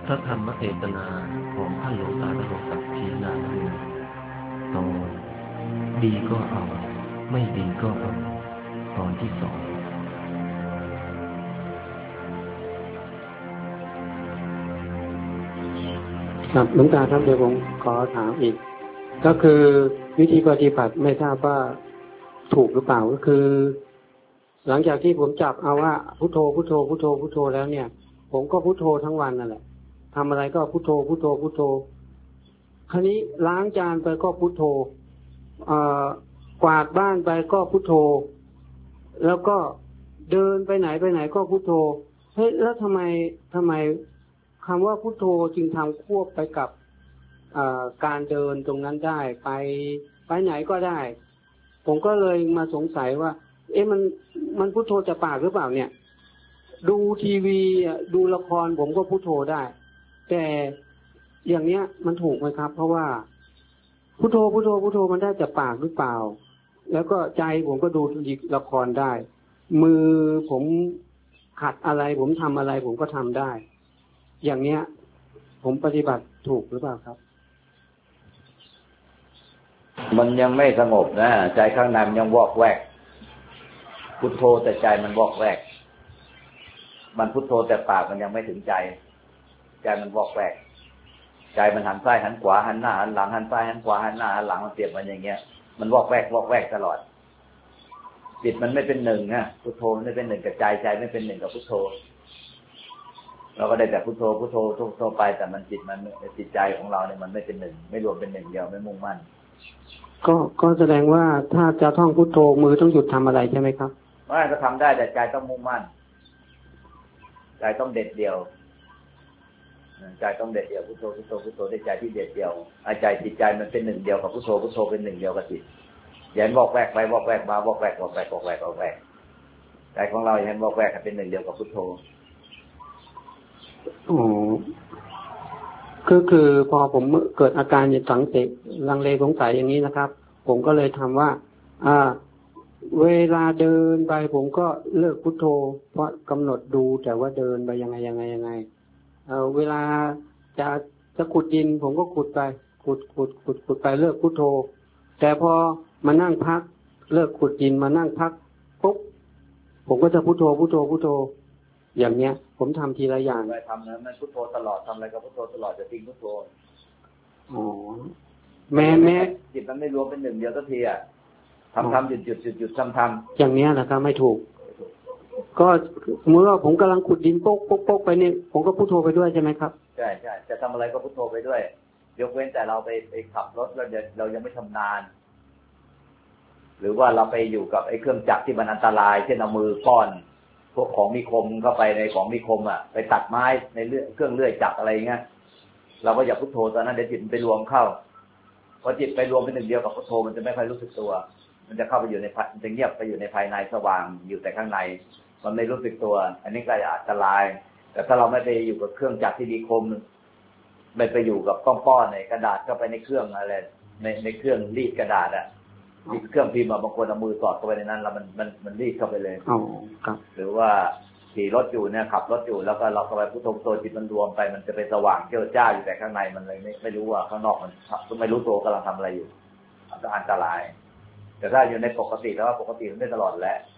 พระธรรมเทศนาของท่านหลวงตาณรงค์ศักดิ์ทีนานุตอนดีก็เอาไม่ดีก็เอาตอนที่ 2 ครับหลวงตาครับเดี๋ยวผมขอถามอีกก็คือวิธีปฏิบัติไม่ทราบว่าถูกหรือเปล่าก็คือหลังจากที่ผมจับเอาว่าพุทโธพุทโธพุทโธพุทโธแล้วเนี่ยผมก็พุทโธทั้งวันนั่นแหละทำอะไรก็พุทโธพุทโธพุทโธคราวนี้ล้างจานไปก็พุทโธกวาดบ้านไปก็พุทโธแล้วก็เดินไปไหนก็พุทโธเฮ้ยแล้วทำไมคำว่าพุทโธจึงทำควบไปกับการเดินตรงนั้นได้ไปไหนก็ได้ผมก็เลยมาสงสัยว่ามันพุทโธจะปากหรือเปล่าเนี่ยดูทีวีดูละครผมก็พุทโธได้แต่อย่างเนี้ยมันถูกไหมครับเพราะว่าพุทโธพุทโธพุทโธมันได้จากปากหรือเปล่าแล้วก็ใจผมก็ดูละครได้มือผมขัดอะไรผมทำอะไรผมก็ทำได้อย่างเนี้ยผมปฏิบัติถูกหรือเปล่าครับมันยังไม่สงบนะใจข้างในมันยังวอกแวกพุทโธแต่ใจมันวอกแวกมันพุทโธแต่ปากมันยังไม่ถึงใจใจมันวอกแวกใจมันหันซ้ายหันขวาหันหน้าหันหลังหันซ้ายหันขวาหันหน้าหันหลังมันเปรียบมันอย่างเงี้ยมันวอกแวกตลอดจิตมันไม่เป็นหนึ่งนะพุทโธไม่เป็นหนึ่งกับใจใจไม่เป็นหนึ่งกับพุทโธเราก็ได้แต่พุทโธพุทโธทั่วไปแต่มันจิตใจของเราเนี่ยมันไม่เป็นหนึ่งไม่รวมเป็นหนึ่งเดียวไม่มุ่งมั่นก็แสดงว่าถ้าจะท่องพุทโธมือต้องหยุดทำอะไรใช่ไหมครับไม่ก็ทำได้แต่ใจต้องมุ่งมั่นใจต้องเด็ดเดี่ยวใจต้องเด็ดเดี่ยวพุทโธพุทโธพุทโธได้ใจที่เด็ดเดี่ยวใจจิตใจมันเป็นหนึ่งเดียวกับพุทโธพุทโธเป็นหนึ่งเดียวกับจิตอย่าให้วอกแวกไปวอกแวกมาวอกแวกใจของเราอย่าให้วอกแวกเป็นหนึ่งเดียวกับพุทโธอ๋อคือพอผมเกิดอาการสังเกตลังเลสงสัยอย่างนี้นะครับผมก็เลยทำว่าเวลาเดินไปผมก็เลิกพุทโธเพราะกำหนดดูแต่ว่าเดินไปยังไงเวลาจะขุดดินผมก็ขุดไปขุดไปเลิกพุทโธแต่พอมานั่งพักเลิกขุดดินมานั่งพักปุ๊บผมก็จะพุทโธอย่างเนี้ยผมทำทีละอย่างทำนั้นพุทโธตลอดทำอะไรก็พุทโธตลอดจะทิ้งพุทโธอ๋อแม้จิตมันไม่รวมเป็นหนึ่งเดียวสักทีอ่ะทำหยุดทำอย่างเนี้ยนะครับไม่ถูกก็สมมติว่าผมกำลังขุดดินโป๊กไปนี่ผมก็พุทโธไปด้วยใช่ไหมครับใช่จะทำอะไรก็พุทโธไปด้วยยกเว้นแต่เราไปขับรถแล้วเรายังไม่ชำนาญหรือว่าเราไปอยู่กับไอ้เครื่องจักรที่มันอันตรายเช่นเอามือป้อนพวกของมีคมเข้าไปในของมีคมไปตัดไม้ในเครื่องเลื่อยจักรอะไรเงี้ยเราก็อย่าพุทโธตอนนั้นเดี๋ยวจิตมันไปรวมเข้าพอจิตไปรวมเป็นหนึ่งเดียวกับพุทโธมันจะไม่ค่อยรู้สึกตัวมันจะเข้าไปอยู่ในมันจะเงียบไปอยู่ในภายในสว่างอยู่แต่ข้างในมันไม่รู้สึกตัวอันนี้ก็อันตรายแต่ถ้าเราไม่ไปอยู่กับเครื่องจักรที่มีคมไม่ไปอยู่กับก้อนป้อนในกระดาษเข้าไปในเครื่องอะไรในเครื่องรีดกระดาษเครื่องพิมพ์บางคนเอามือสอดเข้าไปในนั้นแล้วมันรีดเข้าไปเลยหรือว่าขี่รถอยู่เนี่ยขับรถอยู่แล้วก็เราเข้าไปพุทโธพุทโธจิตมันรวมไปมันจะไปสว่างเจิดจ้าอยู่แต่ข้างในมันเลยไม่รู้ว่าข้างนอกมันไม่รู้ตัวกำลังทำอะไรอยู่ก็อันตรายแต่ถ้าอยู่ในปกติแล้วปกติมันได้ตลอดแหละ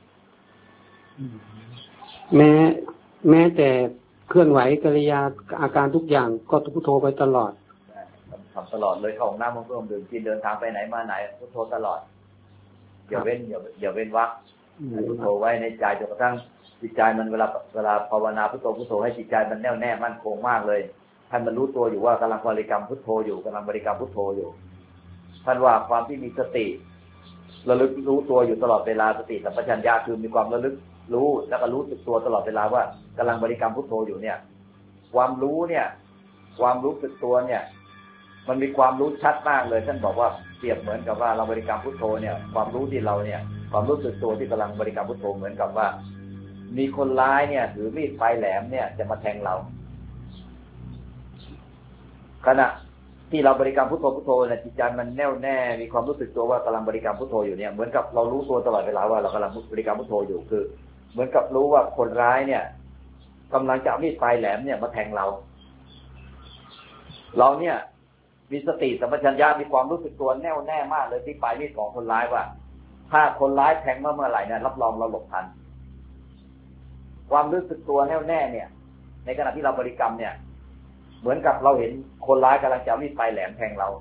แม้แต่เคลื่อนไหวกิริยาอาการทุกอย่างก็พุทโธไปตลอดทำตลอดเลยเข้าห้องน้ำเพื่อดื่มกินเดินทางไปไหนมาไหนพุทโธตลอดอย่าเว้นวรรคพุทโธไว้ในใจจนกระทั่งจิตใจมันเวลาภาวนาพุทโธให้จิตใจมันแน่วแน่มั่นคงมากเลยท่านมันรู้ตัวอยู่ว่ากำลังบริกรรมพุทโธอยู่กำลังบริกรรมพุทโธอยู่ท่านว่าความที่มีสติระลึกรู้ตัวอยู่ตลอดเวลาสติสัมปชัญญะคือมีความระลึกรู้แล้วก็รู้สึกตัวตลอดเวลาว่ากำลังบริกรรมพุทโธอยู่เนี่ยความรู้สึกตัวเนี่ยมันมีความรู้ชัดมากเลยท่านบอกว่าเปรียบเหมือนกับว่าเราบริกรรมพุทโธเนี่ยความรู้ที่เราเนี่ยความรู้สึกตัวที่กำลังบริกรรมพุทโธเหมือนกับว่ามีคนร้ายเนี่ยถือมีดปลายแหลมเนี่ยจะมาแทงเราขณะที่เราบริกรรมพุทโธเนี่ยจิตใจมันแน่วแน่มีความรู้สึกตัวว่ากำลังบริกรรมพุทโธอยู่เนี่ยเหมือนกับเรารู้ตัวตลอดเวลาว่าเรากำลังบริกรรมพุทโธอยู่คือเหมือนกับรู้ว่าคนร้ายเนี่ยกำลังจะเอามีดปลายแหลมเนี่ยมาแทงเราเราเนี่ยมีสติสัมปชัญญะมีความรู้สึกตัวแน่วแน่มากเลยที่ปลายมีดของคนร้ายว่าถ้าคนร้ายแทงเมื่อไหร่เนี่ยรับรองเราหลบทันความรู้สึกตัวแน่วแน่เนี่ยในขณะที่เราบริกรรมเนี่ยเหมือนกับเราเห็นคนร้ายกำลังจะมีดปลายแหลมแทงเรา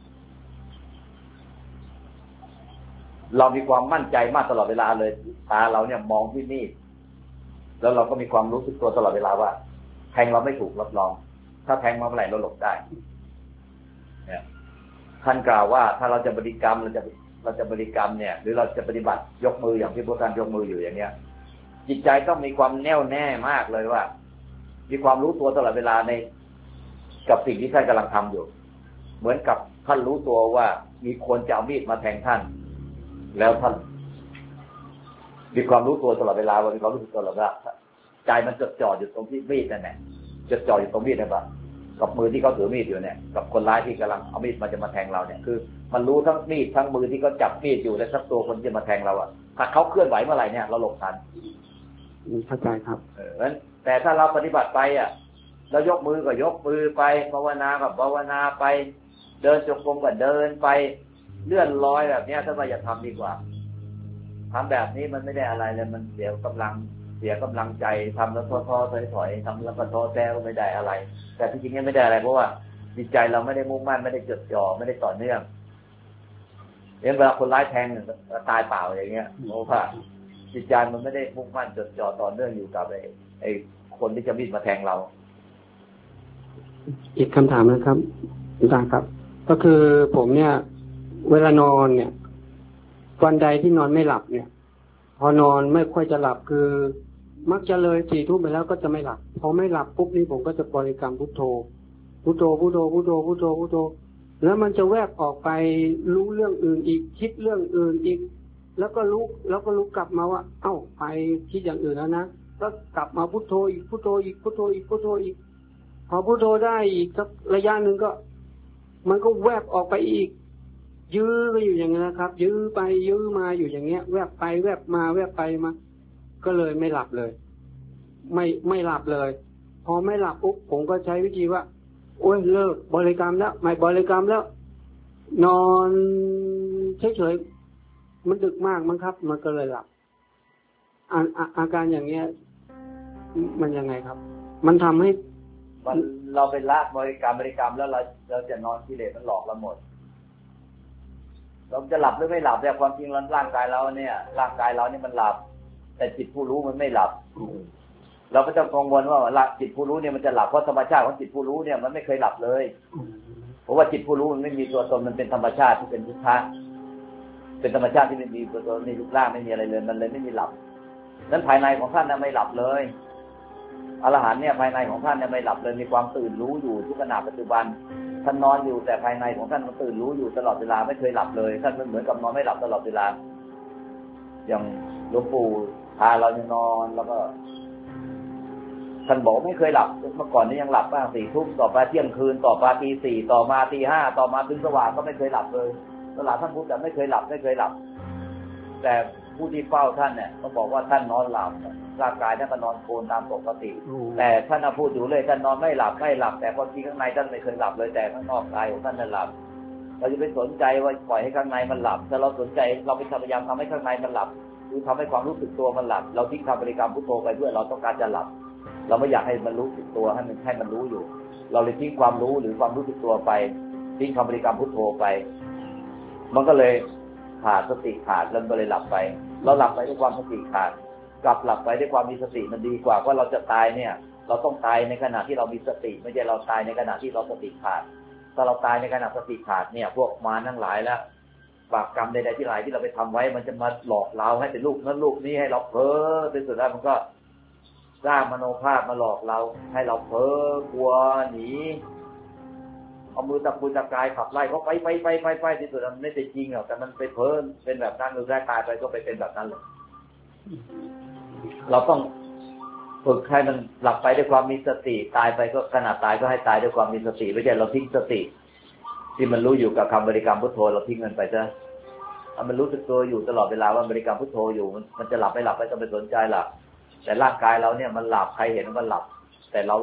มีความมั่นใจมากตลอดเวลาเลยตาเราเนี่ยมองที่มีดแล้วเราก็มีความรู้สึกตัวตลอดเวลาว่าแทงเราไม่ถูกรับรองถ้าแทงมาเมื่อไหร่เราหลบได้เนี่ยท่านกล่าวว่าถ้าเราจะบริกรรมเราจะบริกรรมเนี่ยหรือเราจะปฏิบัติยกมืออย่างที่พวกท่านยกมืออยู่อย่างเนี้ยจิตใจต้องมีความแน่วแน่มากเลยว่ามีความรู้ตัวตลอดเวลาในกับสิ่งที่ท่านกำลังทำอยู่เหมือนกับท่านรู้ตัวว่ามีคนจะเอามีดมาแทงท่านแล้วท่านมีความรู้ตัวตลอดเวลาว่ามีความรู้สึกตลอดเวลาใจมันจดจ่ออยู่ตรงที่มีดนั่นแหละจดจ่ออยู่ตรงมีดนะป่ะกับมือที่เขาถือมีดอยู่เนี่ยกับคนร้ายที่กำลังเอามีดมาแทงเราเนี่ยคือมันรู้ทั้งมีดทั้งมือที่เขาจับมีดอยู่และทั้งตัวคนที่จะมาแทงเราอ่ะถ้าเขาเคลื่อนไหวเมื่อไหร่เนี่ยเราหลบทันเข้าใจครับแต่ถ้าเราปฏิบัติไปอ่ะเรายกมือก็ยกมือไปภาวนาก็ภาวนาไปเดินจงกรมก็เดินไปเลื่อนลอยแบบนี้ถ้าว่าอย่าทำดีกว่าทำแบบนี้มันไม่ได้อะไรเลยมันเสียกำลังใจทำแล้วท้อถอยทำแล้วก็ท้อแท้ก็ไม่ได้อะไรแต่ที่จริงเนี่ยไม่ได้อะไรเพราะว่าจิตใจเราไม่ได้มุ่งมั่นไม่ได้จดจ่อไม่ได้ต่อเนื่องเวลาคนร้ายแทงตายเปล่าอย่างเงี้ยเพราะว่าจิตใจมันไม่ได้มุ่งมั่นจดจ่อต่อเนื่องอยู่กับไอ้คนที่จะมีดมาแทงเราอีกคำถามนะครับอาจารย์ครับก็คือผมเนี่ยเวลานอนเนี่ยวันใดที่นอนไม่หลับเนี่ยพอนอนไม่ค่อยจะหลับคือมักจะเลย4 ทุ่มไปแล้วก็จะไม่หลับพอไม่หลับปุ๊บนี่ผมก็จะบริกรรมพุทโธพุทโธพุทโธพุทโธพุทโธพุทโธแล้วมันจะแวบออกไปรู้เรื่องอื่นอีกคิดเรื่องอื่นอีกแล้วก็รู้กลับมาว่าเอ้าไปคิดอย่างอื่นแล้วนะก็กลับมาพุทโธอีกพุทโธอีกพุทโธอีกพุทโธอีกพอพุทโธได้อีกสักระยะหนึ่งก็มันก็แวบออกไปอีกยื้อไปอยู่อย่างนี้นะครับยื้อไปยื้อมาอยู่อย่างเงี้ยแวบไปแวบมาแวบไปมาก็เลยไม่หลับเลยไม่หลับเลยพอไม่หลับปุ๊บผมก็ใช้วิธีว่าโอ้ยเลิกบริกรรมแล้วไม่บริกรรมแล้วนอนเฉยๆมันดึกมากมั้งครับมันก็เลยหลับอาการอย่างเงี้ยมันยังไงครับมันทำให้เราไปละบริกรรมแล้วเราจะนอนกิเลสมันหลอกเราหมดเราจะหลับหรือไม่หลับเนี่ยความจริงร่างกายเราเนี่ยร่างกายเรานี่มันหลับแต่จิตผู้รู้มันไม่หลับเราก็จะกังวลว่าจิตผู้รู้เนี่ยมันจะหลับเพราะธรรมชาติของจิตผู้รู้เนี่ยมันไม่เคยหลับเลยเพราะว่าจิตผู้รู้มันไม่มีตัวตนมันเป็นธรรมชาติที่เป็นพุทธะเป็นธรรมชาติที่ไม่มีตัวตนมีรูปร่างไม่มีอะไรเลยมันเลยไม่มีหลับนั้นภายในของท่านน่ะไม่หลับเลยอรหันต์เนี่ยภายในของท่านเนี่ยไม่หลับเลยมีความตื่นรู้อยู่ทุกขณะปัจจุบันท่านนอนอยู่แต่ภายในของท่านมันตื่นรู้อยู่ตลอดเวลาไม่เคยหลับเลยท่านเหมือนกับนอนไม่หลับตลอดเวลาอย่างหลวงปู่พาเราเนี่ยนอนแล้วก็ท่านบอกไม่เคยหลับเมื่อก่อนนี้ยังหลับบ้าง4 ทุ่มต่อมาเที่ยงคืนต่อมาตี 4ต่อมาตี 5ต่อมาถึงสว่างก็ไม่เคยหลับเลยตลอดท่านพูดแต่ไม่เคยหลับแต่ผู้ที่เฝ้าท่านเนี่ยต้องบอกว่าท่านนอนหลับร่างกายท่านก็นอนโกนตามปกติแต่ท่านพูดอยู่เลยท่านนอนไม่หลับแต่ความจริงข้างในท่านไม่เคยหลับเลยแต่ข้างนอกกายของท่านหลับเราจะไปสนใจว่าปล่อยให้ข้างในมันหลับถ้าเราสนใจเราไปพยายามทำให้ข้างในมันหลับคือทำให้ความรู้สึกตัวมันหลับเราทิ้งคำบริกรรมพุทโธไปเพื่อเราต้องการจะหลับเราไม่อยากให้มันรู้สึกตัวให้มันรู้อยู่เราเลยทิ้งความรู้หรือความรู้สึกตัวไปทิ้งคำบริกรรมพุทโธไปมันก็เลยขาดสติขาดแล้วก็เลยหลับไปเราหลับไปด้วยความสติขาดกลับหลับไปด้วยความมีสติมันดีกว่าเพราะเราจะตายเนี่ยเราต้องตายในขณะที่เรามีสติไม่ใช่เราตายในขณะที่เราสติขาดถ้าเราตายในขณะสติขาดเนี่ยพวกมารทั้งหลายแล้วบาปกรรมใดๆที่หลายที่เราไปทำไว้มันจะมาหลอกเราให้เป็นลูกนั้นลูกนี้ให้เราเพ้อเป็นสุดท้ายมันก็สร้างมโนภาพมาหลอกเราให้เราเพ้อกลัวหนีเอามือตะปูตะกายขับไล่เขาไปที่สุดมันไม่เป็นจริงหรอกแต่มันไปเพ้อเป็นแบบนั้นเราได้ตายไปก็ไปเป็นแบบนั้นเลยเราต้องฝึกให้มันหลับไปด้วยความมีสติตายไปก็ขณะตายก็ให้ตายด้วยความมีสติไม่ใช่เราทิ้งสติที่มันรู้อยู่กับคำบริกรรมพุทโธเราทิ้งมันไปซะมันรู้สึกตัวอยู่ตลอดเวลาว่าบริกรรมพุทโธอยู่มันจะหลับไม่หลับไม่ต้องไปสนใจหรอกแต่ร่างกายเราเนี่ยมันหลับใครเห็นว่ามันหลับแต่เราเนี่ยพ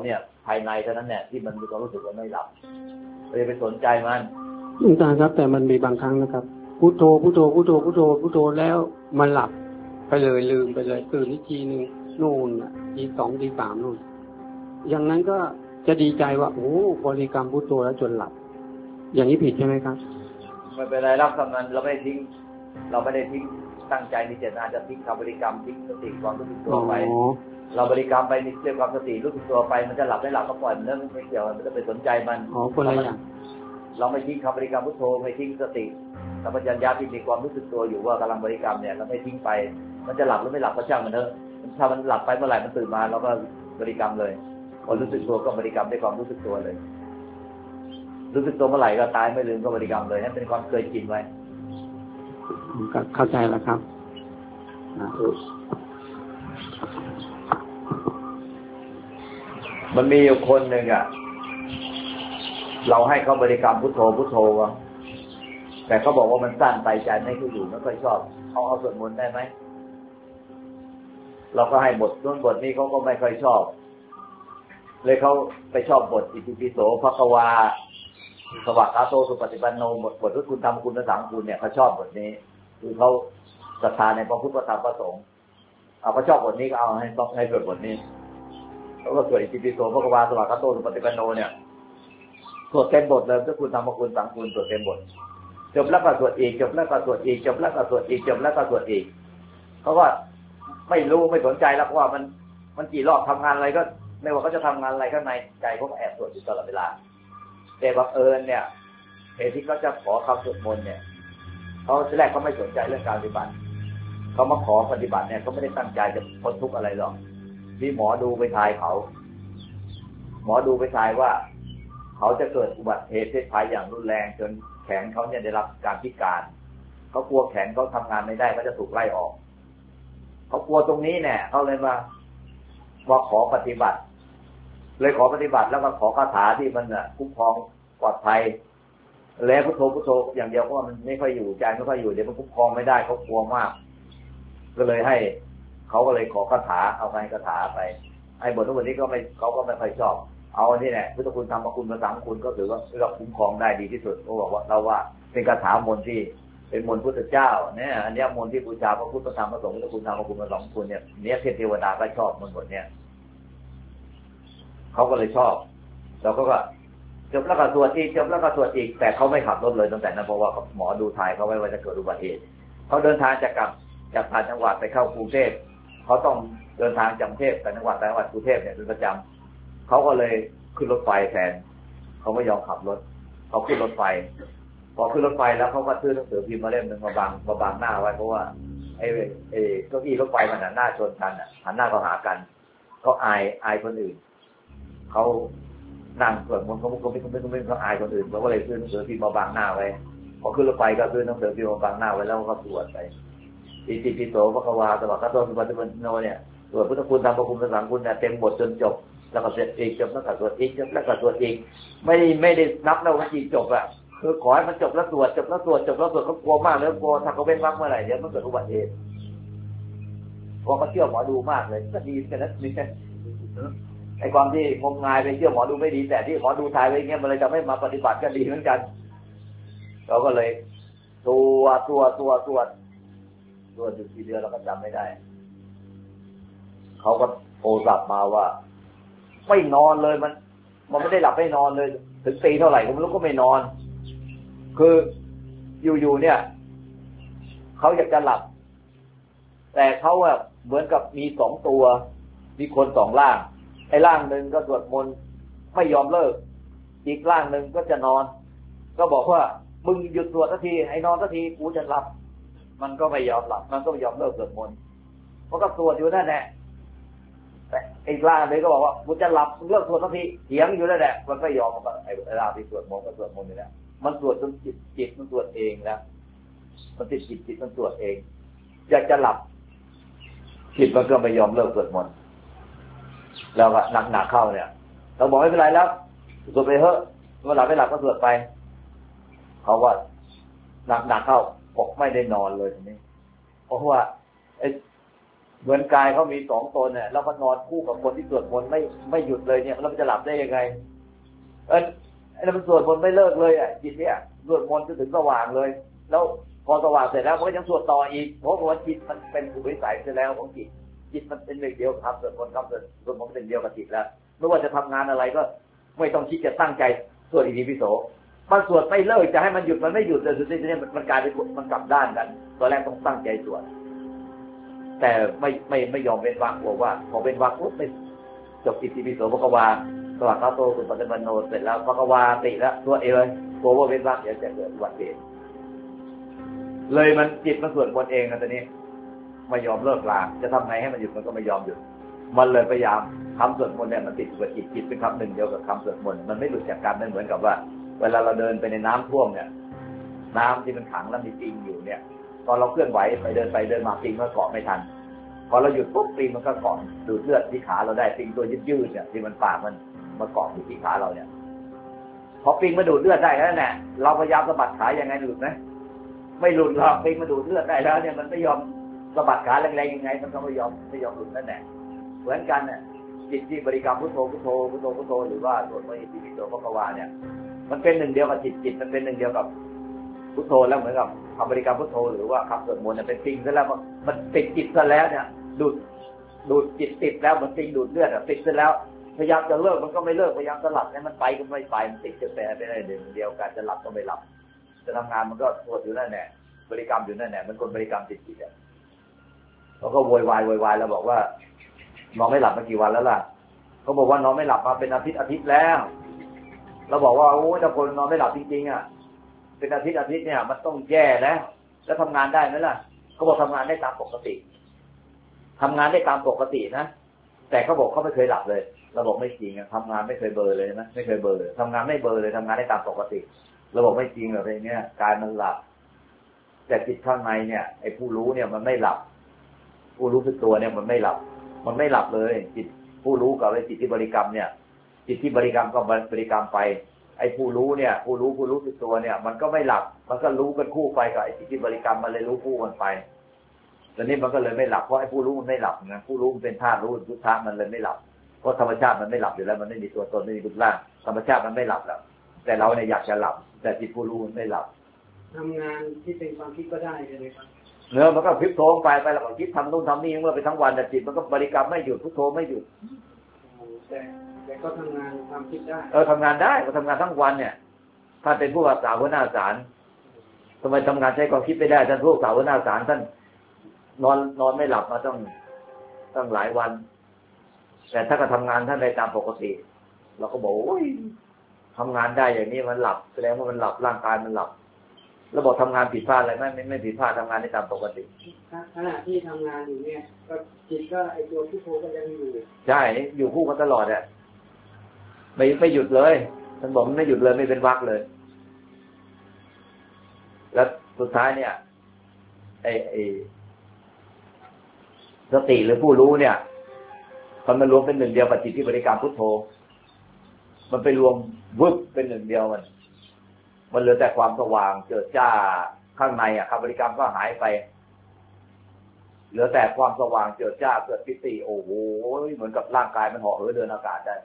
ภายในเท่านั้นเนี่ยที่มันมีความรู้สึกว่าไม่หลับเลยไปสนใจมันหลวงตาครับแต่มันมีบางครั้งนะครับพุทโธพุทโธพุทโธพุทโธพุทโธแล้วมันหลับไปเลยลืมไปเลยตื่นอีกทีนึงนู่นทีสองทีสามนู่นอย่างนั้นก็จะดีใจว่าโอ้บริกรรมพุทโธแล้วจนหลับอย่างนี้ผิดใช่ไหมครับไม่เป็นไรรับคำนั้นเราไม่ได้ทิ้งตั้งใจมีเจตนาจะทิ้งคำบริกรรมทิ้งสติความรู้สึกตัวไปเราบริกรรมไปมีเรื่องความสติรู้สึกตัวไปมันจะหลับไม่หลับก็ปล่อยมันเรื่องไม่เกี่ยวมันจะไปสนใจมันคนละอย่างเราไม่ทิ้งคำบริกรรมพุทโธไม่ทิ้งสติสัมปชัญญะที่มีความรู้สึกตัวอยู่ว่ากำลังบริกรรมเนี่ยเราไม่ทิ้งไปมันจะหลับหรือไม่หลับก็ช่างมันเถอะถ้ามันหลับไปเมื่อไหร่มันตื่นมาเราก็บริกรรมเลยพอรู้สึกตัวก็บริกรรมด้วยความรู้สึกตัวเลยรู้สึกตัวเมื่อไหร่ก็ตายไม่ลืมก็บริกรรมเลยนั่นเป็นความเคยชินไว้เข้าใจแล้วครับมันมีอยู่คนหนึ่งอ่ะเราให้เขาบริกรรมพุทโธพุทโธแต่เขาบอกว่ามันสั้นไปใจไม่ค่อยอยู่ไม่ค่อยชอบเอาสวดมนต์ได้ไหมเราก็ให้บทนู้นบทนี้เขาก็ไม่ค่อยชอบเลยเขาไปชอบบทอิติปิโสภควาสวากขาโตสุปฏิปันโนบทที่คุณทำคุณสังคุณเนี่ยเขาชอบบทนี้คือเขาศรัทธาในพระพุทธธรรมพระสงฆ์เอาเขาชอบบทนี้ก็เอาให้ต้องให้สวดบทนี้เขาก็สวดอิติปิโสภควาสวากขาโตสุปฏิปันโนเนี่ยสวดเต็มบทเลยถ้าคุณทำคุณสังคุณสวดเต็มบทจบแล้วก็สวดอีกจบแล้วก็สวดอีกจบแล้วก็สวดอีกจบแล้วก็สวดอีกเขาว่าไม่รู้ไม่สนใจแล้วว่ามันกี่รอบทำงานอะไรก็ไม่ว่าเขาจะทำงานอะไรข้างในใจเขาก็แอบสวดอยู่ตลอดเวลาแต่บังเอิญเนี่ยเหตุที่เขาจะขอคำสวดมนต์เนี่ยเขาทีแรกเขาไม่สนใจเรื่องการปฏิบัติเขามาขอปฏิบัติเนี่ยเขาไม่ได้ตั้งใจจะพ้นทุกข์อะไรหรอกมีหมอดูไปทายเขาหมอดูไปทายว่าเขาจะเกิดอุบัติเหตุเพศภัยอย่างรุนแรงจนแขนเขาเนี่ยได้รับการพิการเขากลัวแขนเขาทำงานไม่ได้เขาจะถูกไล่ออกเขากลัวตรงนี้เนี่ยเขาเลยมาขอปฏิบัติเลยขอปฏิบัติแล้วก็ขอคาถาที่มันคุ้มครองปลอดภัยแล้วพุทโธพุทโธอย่างเดียวเพราะมันไม่ค่อยอยู่ใจไม่ค่อยอยู่เดี๋ยวมันคุ้มครองไม่ได้เขากลัวมากก็เลยให้เขาก็เลยขอคาถาเอาไปคาถาไปไอ้บททั้งหมดนี้ก็ไม่เขาก็ไม่ค่อยชอบเอาอันนี้แหละพุทธคุณธรรมคุณพระสังฆคุณก็ถือว่าเราคุ้มครองได้ดีที่สุดเขาบอกว่าเราว่าเป็นคาถามนต์ที่เป็นมนต์พุทธเจ้าเนี่ยอันนี้มนต์ที่บูชาพระพุทธธรรมพระสงฆ์พุทธคุณธรรมพระคุณพระสังฆคุณเนี่ยเทวดาก็ชอบมนต์บทเนี่ยเขาก็เลยชอบเราก็จบแล้วก็สวดอีกจบแล้วก็สวดอีกแต่เขาไม่ขับรถเลยตั้งแต่นั้นเพราะว่าหมอดูทายเขาไว้ว่าจะเกิดอุบัติเหตุเขาเดินทางจากต่างจังหวัดไปเข้ากรุงเทพเขาต้องเดินทางจากกรุงเทพต่างจังหวัดกรุงเทพเนี่ยเป็นประจำเขาก็เลยขึ้นรถไฟแทนเขาไม่ยอมขับรถเขาขึ้นรถไฟพอขึ้นรถไฟแล้วเขาก็ซื้อหนังสือพิมพ์มาเล่มนึงมาบังหน้าไว้เพราะว่าไอ้เก้าอี้รถไฟมันหน้าชนกันหันหน้าเข้าหากันเขาอายคนอื่นเขานั่งสวดมนต์เขาอายคนอื่นเขาก็เลยซื้อหนังสือพิมพ์มาบังหน้าไว้พอขึ้นรถไฟก็ซื้อหนังสือพิมพ์มาบังหน้าไว้แล้วก็สวดไปอิติปิโสภควาสวากขาโตสุปฏิปันโนเนี่ยสวดพุทธคุณธรรมพระคุณพระสังฆคุณเนี่ยเต็มบทจนจบแล้วก็เสร็จอีกจบแล้วก็สวดอีกจบแล้วก็สวดอีกไม่ได้นับแล้วว่ากี่จบอ่ะคือขอให้มันจบแล้วสวดจบแล้วสวดก็กลัวมากเลยกลัวถ้าเขาเว้นวรรคเมื่อไหร่เดี๋ยวมันเกิดอุบัติเหตุพอมาเชื่อหมอดูมากเลยก็ดีกันนะนี่ไอ้ความที่งมงายไปเชื่อหมอดูไม่ดีแต่ที่หมอดูทายไว้เงี้ยมันเลยจะไม่มาปฏิบัติก็ดีเหมือนกันเราก็เลยตัวอยู่กี่เดือนเราก็จำไม่ได้เขาก็โทรศัพท์มาว่าไม่นอนเลยมันไม่ได้หลับไม่นอนเลยถึงตีเท่าไหร่ก็ไม่รู้ก็ไม่นอนคืออยู่เนี่ยเขาอยากจะหลับแต่เขาเหมือนกับมีสองตัวมีคนสองร่างไอ้ร่างหนึ่งก็สวดมนต์ไม่ยอมเลิกอีกร่างหนึ่งก็จะนอนก็บอกว่ามึงหยุดสวดสักทีให้นอนสักทีกูจะหลับมันก็ไม่ยอมหลับมันก็ไม่ยอมเลิกสวดมนต์เพราะก็สวดอยู่นั่นแหละแต่ไอ้ร่างเลยก็บอกว่ากูจะหลับมึงเลิกสวดสักทีเถียงอยู่นั่นแหละมันไม่ยอมไอ้ร่างที่สวดมนต์ก็สวดมนต์นี่แหละมันสวดจนจิตมันสวดเองแล้วมันติดจิตมันสวดเองอยากจะหลับจิตมันก็ไม่ยอมเลิกสวดมนต์แล้วก็หนักเข้าเนี่ยเราบอกไม่เป็นไรแล้วสวดไปเถอะเมื่อหลับไม่หลับก็สวดไปเขาว่าหนักเข้าบอกไม่ได้นอนเลยทีนี้เพราะว่าไอ้เหมือนกายเขามี2 ตนเนี่ยแล้วก็นอนคู่กับคนที่สวดมนต์ไม่หยุดเลยเนี่ยแล้วมันจะหลับได้ยังไงไอ้มันสวดมนต์ไม่เลิกเลยอ่ะจิตเนี่ยสวดมนต์จนถึงสว่างเลยแล้วพอสว่างเสร็จแล้วมันก็ยังสวดต่ออีกเพราะว่าจิตมันเป็นอุปนิสัยไปแล้วของจิตมันเป็นหนึ่งเดียวครับสวดมนต์ครับสวดมนต์เป็นเดียวกับจิตแล้วไม่ว่าจะทำงานอะไรก็ไม่ต้องคิดจะตั้งใจสวดอิติปิโสมันสวดไม่เลิกจะให้มันหยุดมันไม่หยุดแต่สุดท้ายเนี่ยมันกลายเป็นมันกลับด้านกันตอนแรกต้องตั้งใจสวดแต่ไม่ยอมเป็นวักบอกว่าพอเป็นวักปุ๊บไม่จบอิติปิโสภควาสวากขาโตสุปฏิปันโนเสร็จแล้วภควาติแล้วตัวเองเลยกลัวว่าเป็นวักเดี๋ยวจะเกิดอุบัติเหตุเลยมันจิตมันสวดมนต์เองนะตอนนี้ไม่ยอมเลิกลาจะทำไงให้มันหยุดมันก็ไม่ยอมหยุดมันเลยพยายามคำสวดมนต์เนี่ยมันติดอยู่กับจิตเป็นคำหนึ่งเดียวกับคำสวดมนต์มันไม่หลุดจากกันมันเหมือนกับว่าเวลาเราเดินไปในน้ำท่วมเนี่ยน้ำที่มันขังแล้วมีปิงอยู่เนี่ยตอนเราเคลื่อนไหวไปเดินมาปิงก็เกาะไม่ทันพอเราหยุดปุ๊บปิงมันก็เกาะดูดเลือดที่ขาเราได้ปิงตัวยืดเนี่ยที่มันปากมันมาเกาะอยู่ที่ขาเราเนี่ยพอปิงมาดูดเลือดได้แล้วเนี่ยเราพยายามสะบัดขายังไงหลุดไหมไม่หลุดหรอกปิงมาดูดเลือดได้แล้วเนี่ยมันไม่ยอมสะบัดขาแรงๆยังไงมันก็ไม่ยอมหลุดนั่นแหละเหมือนกันเนี่ยจิตที่บริกรรมพุทโธพุทโธพุทโธพุทโธหรือว่าสวดมนต์อิติปิโสภควาเนี่ยมันเป็นหนึ่งเดียวกับจิตมันเป็นหนึ่งเดียวกับพุทโธแล้วเหมือนกับคำบริกรรมพุทโธหรือว่าคำสวดมนต์เนี่ยเป็นปิงซะแล้วมันติดจิตซะแล้วเนี่ยดูดจิตติดแล้วมันปิงดูดเลือดติดซะแล้วพยายามจะเลิกมันก็ไม่เลิกพยายามจะหลับให้มันไปก็ไม่ไปมันติดจะแปรไปได้หนึ่งเดียวกันจะหลับก็ไม่หลับจะทำงานมันก็สวดอยู่นั่นแหละบริกรรมอยู่นั่นแหละมันคนบริกรรมจิตเนี่ยเขาก็โวยวายแล้วบอกว่านอนไม่หลับมากี่วันแล้วล่ะเขาบอกว่านอนไม่หลับมาเป็นอาทิตย์แล้วเราบอกว่าโอ้ถ้าคนนอนไม่หลับจริงๆอ่ะเป็นอาทิตย์เนี่ยมันต้องแย่แล้วทำงานได้ไหมล่ะเขาบอกทำงานได้ตามปกติทำงานได้ตามปกตินะแต่เขาบอกเขาไม่เคยหลับเลยเราบอกไม่จริงอ่ะทำงานไม่เคยเบลอเลยนะไม่เคยเบลอเลยทำงานไม่เบลอเลยทำงานได้ตามปกติเราบอกไม่จริงอะไรเงี้ยกายมันหลับแต่จิตข้างในเนี่ยไอ้ผู้รู้เนี่ยมันไม่หลับผู้รู้คือตัวเนี่ยมันไม่หลับเลยจิตผู้รู้กับไอ้จิตที่บริกรรมเนี่ยจิตที่บริกรรมก็บริกรรมไปไอ้ผู้รู้เนี่ยผู้รู้คือตัวเนี่ยมันก็ไม่หลับมันก็รู้กันคู่ไปกับไอ้จิตที่บริกรรมมันเลยรู้คู่กันไปตอนนี้มันก็เลยไม่หลับเพราะไอ้ผู้รู้มันไม่หลับนะผู้รู้มันเป็นธาตุรู้พุทธะมันเลยไม่หลับเพราะธรรมชาติมันไม่หลับอยู่แล้วมันไม่มีตัวตนไม่มีรูปร่างธรรมชาติมันไม่หลับแล้วแต่เราเนี่ยอยากจะหลับแต่จิตผู้รู้มันไม่หลับทำงานที่เป็นความคิดก็ได้ใช่ไหมครับเนื้อมันก็พลิกโผล่ไปแล้วก็คิดทำนู่นทำนี่เมื่อไปทั้งวันแต่จิตมันก็บริกรรมไม่หยุดพุทโธไม่หยุดแต่ก็ทำงานความคิดได้ทำงานได้ก็ทำงานทั้งวันเนี่ยถ้าเป็นผู้สาวหัวหน้าศาลทำไมทำงานใช้ความคิดไม่ได้ท่านผู้สาวหัวหน้าศาลท่านนอนไม่หลับมาตั้งหลายวันแต่ถ้าก็ทำงานท่านได้ตามปกติเราก็บอกโอ้ยทำงานได้อย่างนี้มันหลับแสดงว่ามันหลับร่างกายมันหลับแล้วบอกทำงานผิดพลาดอะไรไม่ผิดพลาดทำงานได้ตามปกติขณะที่ทำงานอยู่เนี่ยก็จิตก็ไอตัวพุทโธก็ยังอยู่ใช่อยู่คู่กันตลอดอ่ะไม่หยุดเลยท่านบอกมันไม่หยุดเลยไม่เป็นวรรคเลยแล้วสุดท้ายเนี่ยไอสติหรือผู้รู้เนี่ยมันรวมเป็นหนึ่งเดียวกับจิตที่บริกรรมพุทโธมันไปรวมวึบเป็นหนึ่งเดียวมันเหลือแต่ความสว่างเจิดจ้าข้างในอ่ะคำบริกรรมก็หายไปเหลือแต่ความสว่างเจิดจ้าเกิดปิติโอ้โหเหมือนกับร่างกายมันห่อเหินเดินอากาศได้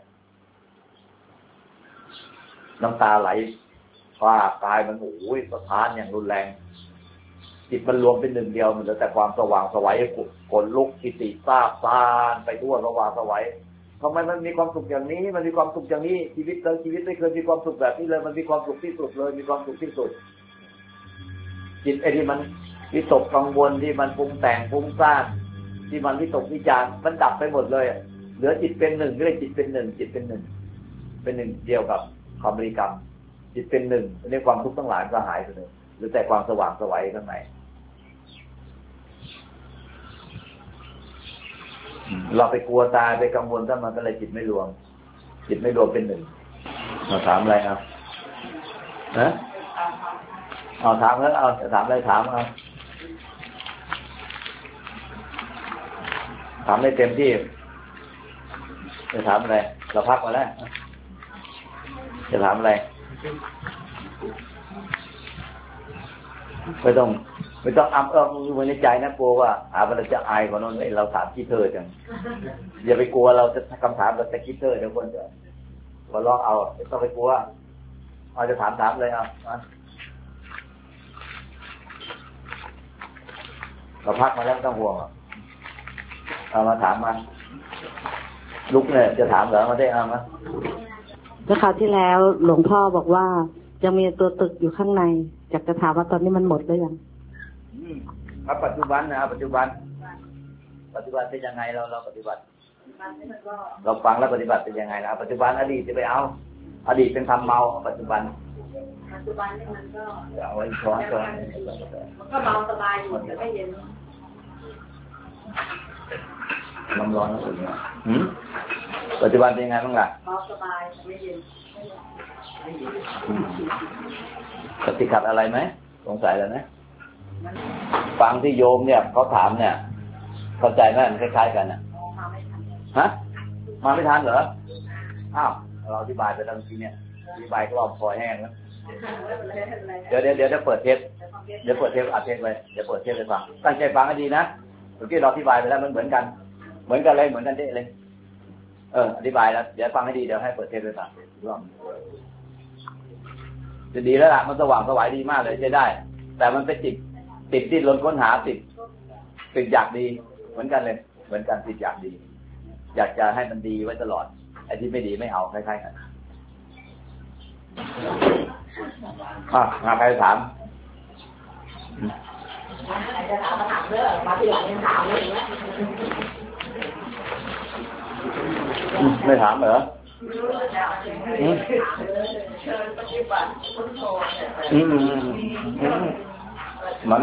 น้ำตาไหลว่ากายมันโอ้ยสะท้านอย่างรุนแรงจิตมันรวมเป็นหนึ่งเดียวมันเหลือแต่ความสว่างสวัยขนลุกปิติซาบซ่านไปทั่วสว่างสวัยทำไมมันมีความสุขอย่างนี้มันมีความสุขอย่างนี้ชีวิตไม่เคยมีความสุขแบบนี้เลยมันมีความสุขที่สุดเลยมีความสุขที่สุดจิตไอ้ที่มันวิตกกังวลที่มันปรุงแต่งปรุงซ่านที่มันวิตกวิจารมันดับไปหมดเลยเหลือจิตเป็นหนึ่งก็เลยจิตเป็นหนึ่งจิตเป็นหนึ่งเดียวกับความบริกรรมจิตเป็นหนึ่งในความทุกข์ทั้งหลายก็หายไปเลยหรือแต่ความสว่างสวัยข้างในเราไปกลัวตายไปกังวลถ้ามันก็เลยจิตไม่รวมเป็นหนึ่งเราถามอะไรเอานะเอาถามแล้วเอาจะถามอะไรถามเอาถามได้เต็มที่จะถามอะไรเราพักมาแล้วจะถามอะไรไม่ต้องไม่ต้องมือในใจนะกลัวว่าเราจะอายกว่านั้นเราถามคิดเธอจังอย่าไปกลัวเราจะคำถามเราจะคิดเธอเดี๋ยวคนจะหัวเราะเอาไม่ต้องไปกลัวเอาจะถามเลยเราพักมาแล้วต้องห่วงเอามาถามมาลุกเนี่ยจะถามเหรอมาได้เอามาเมื่อคราวที่แล้วหลวงพ่อบอกว่ายังมีตัวตึกอยู่ข้างในอยากจะถามว่าตอนนี้มันหมดหรือยังปัจจุบันนะปัจจุบันเป็นยังไงเราปฏิบัติเราฟังแล้วปฏิบัติเป็นยังไงนะปัจจุบันอดีตจะไปเอาอดีตเป็นทำเมาปัจจุบันนี่มันก็เอาไว้ช้อนมันก็เบาสบายอยู่แต่ไม่เย็นน้ำร้อนนะปัจจุบันเป็นยังไงบ้างล่ะเบาสบายไม่เย็นติดขัดอะไรไหมสงสัยอะไรไหมฟังที่โยมเนี่ยเขาถามเนี่ยเข้าใจไหมมันคล้ายๆกันน่ะฮะมาไม่ทันเหรออ้าวเราอธิบายไปตั้งทีเนี่ยอธิบายก็รอบคอแห้งแล้วเดี๋ยวเปิดเทปอัดเทปไปเดี๋ยวเปิดเทปไปฟังตั้งใจฟังให้ดีนะเมื่อกี้เราอธิบายไปแล้วมันเหมือนกันเลยเหมือนกันเด้เลยอธิบายแล้วเดี๋ยวฟังให้ดีเดี๋ยวให้เปิดเทปไปฟังจะดีแล้วล่ะมันสว่างสวายดีมากเลยใช้ได้แต่มันไปติดที่ล้นค้นหาติดอยากดีเหมือนกันเลยเหมือนกันติดอยากดีอยากจะให้มันดีไว้ตลอดไอ้ที่ไม่ดีไม่เอาคล้ายๆกันใครถามจะถามมาถามเรื่องมาทีหลังยังถามเลยไม่ถามเหรอเชิญปฏิบัติพุทโธมัน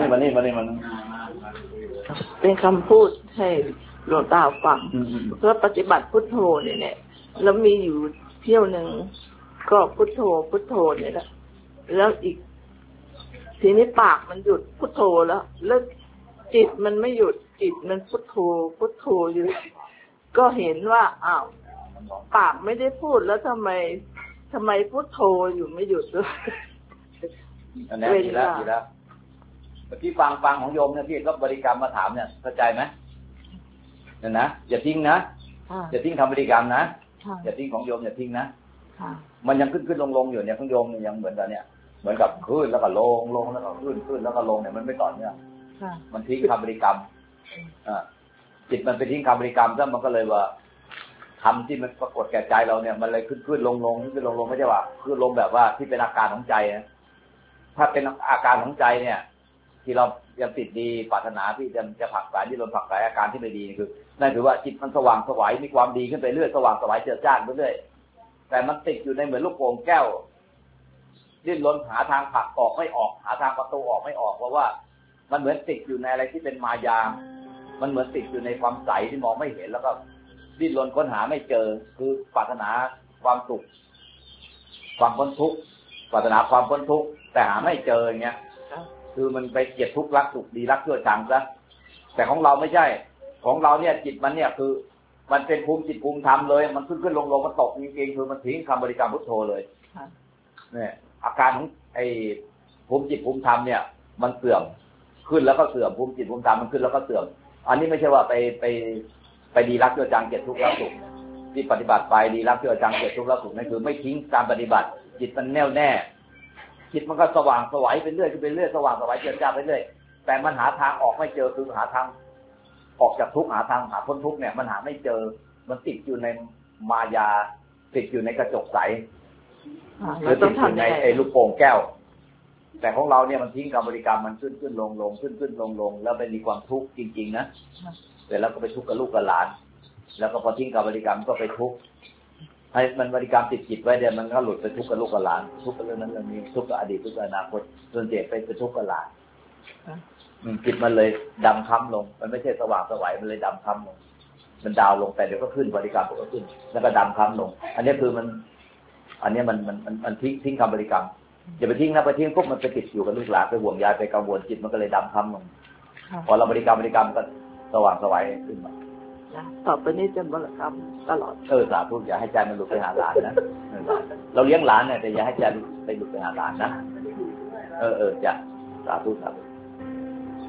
เป็นคำพูดให้หลวงตาฟังเพื่อปฏิบัติพุทโธเนี่ยแล้วมีอยู่เที่ยวหนึ่งก็พุทโธเนี่ยแหละแล้วอีกทีนี้ปากมันหยุดพุทโธแล้วจิตมันไม่หยุดจิตมันพุทโธอยู่ก็เห็นว่าอ้าวปากไม่ได้พูดแล้วทำไมพุทโธอยู่ไม่หยุดด้วยอันนี้ดีแล้วเมื่อกี้ฟังของโยมเนี่ยที่ก็บริกรรมมาถามเนี่ยเข้าใจไหมเนี่ยนะอย่าทิ้งนะอย่าทิ้งคำบริกรรมนะอย่าทิ้งของโยมอย่าทิ้งนะมันยังขึ้นลงอยู่เนี่ยของโยมยังเหมือนกันเนี่ยเหมือนกับขึ้นแล้วก็ลงแล้วก็ขึ้นแล้วก็ลงเนี่ยมันไม่ต่อเนื่องมันทิ้งคำบริกรรมจิตมันไปทิ้งคำบริกรรมแล้วมันก็เลยว่าคำที่มันปรากฏแก่ใจเราเนี่ยมันเลยขึ้นลงไม่ใช่ว่าขึ้นลงแบบว่าที่เป็นอาการของใจนะถ้าเป็นอาการของใจเนี่ยที่เรายังติดดีปรารถนาที่จะผลักสายที่ลนผลักสายอาการที่ไม่ดีนี่คือนั่นคือว่าจิตมันสว่างสวายมีความดีขึ้นไปเรื่อยสว่างสวายเจิดจ้าไปเรื่อยแต่มันติดอยู่ในเหมือนลูกโป่งแก้วดิ้นรนหาทางผลักออกไม่ออกหาทางประตูออกไม่ออกเพราะว่ามันเหมือนติดอยู่ในอะไรที่เป็นมายามันเหมือนติดอยู่ในความใสที่มองไม่เห็นแล้วก็ดิ้นรนค้นหาไม่เจอคือปรารถนาความสุขความพ้นทุกข์ปรารถนาความพ้นทุกข์แต่หาไม่เจออย่างเงี้ยคือมันไปเกลียดทุกข์รักสุขดีรักชั่วชังซะแต่ของเราไม่ใช่ของเราเนี่ยจิตมันเนี่ยคือมันเป็นภูมิจิตภูมิธรรมเลยมันขึ้นลงมันตกจริงๆคือมันทิ้งคำบริกรรมพุทโธเลยเนี่ยอาการของไอ้ภูมิจิตภูมิธรรมเนี่ยมันเสื่อมขึ้นแล้วก็เสื่อมภูมิจิตภูมิธรรมมันขึ้นแล้วก็เสื่อมอันนี้ไม่ใช่ว่าไปดีรักชั่วชังเกลียดทุกข์รักสุขที่ปฏิบัติไปดีรักชั่วชังเกลียดทุกข์รักสุขนั่นคือไม่ทิ้งการปฏิบัติจิตมันแน่วแน่จิตมันก็สว่างสวายไปเรื่อยขึ้นไปเรื่อยสว่างสวายเจิดจ้าไปเรื่อยแต่มันหาทางออกไม่เจอคือหาทางออกจากทุกข์หาทางหาพ้นทุกข์เนี่ยมันหาไม่เจอมันติดอยู่ในมายาติดอยู่ในกระจกใสหรือติดอยู่ในไอ้ลูกโป่งแก้วแต่ของเราเนี่ยมันทิ้งกรรมบริกรรมมันขึ้นลงขึ้นลงแล้วไปมีความทุกข์จริงๆนะแต่แล้วก็ไปทุกข์กับลูกกับหลานแล้วก็พอทิ้งกรรมบริกรรมก็ไปทุกข์ให้มันบริกรรมติดจิตไว้เดี๋ยวมันก็หลุดไปทุกข์กับลูกกับหลานทุกข์กับเรื่องนั้นเรื่องนี้ทุกข์กับอดีตทุกข์กับอนาคตจนเจ็บไปทุกข์กับหลานจิตมันเลยดำค้ำลงมันไม่ใช่สว่างสวายมันเลยดำค้ำลงมันดาวลงแต่เดี๋ยวก็ขึ้นบริกรรมก็ขึ้นแล้วก็ดำค้ำลงอันนี้คือมันทิ้งคำบริกรรมอย่าไปทิ้งนะไปทิ้งปุ๊บมันไปติดอยู่กับลูกหลานไปห่วงใยไปกังวลจิตมันก็เลยดำค้ำลงพอเราบริกรรมก็สว่างสวายขึ้นมาต่อไปนี้จะบริกรรมตลอดสาธุอย่าให้ใจมันหลุดไปหาหลานนะเราเลี้ยงหลานเนี่ยแต่อย่าให้ใจไปหลุดไปหาหลานนะจะสาธุ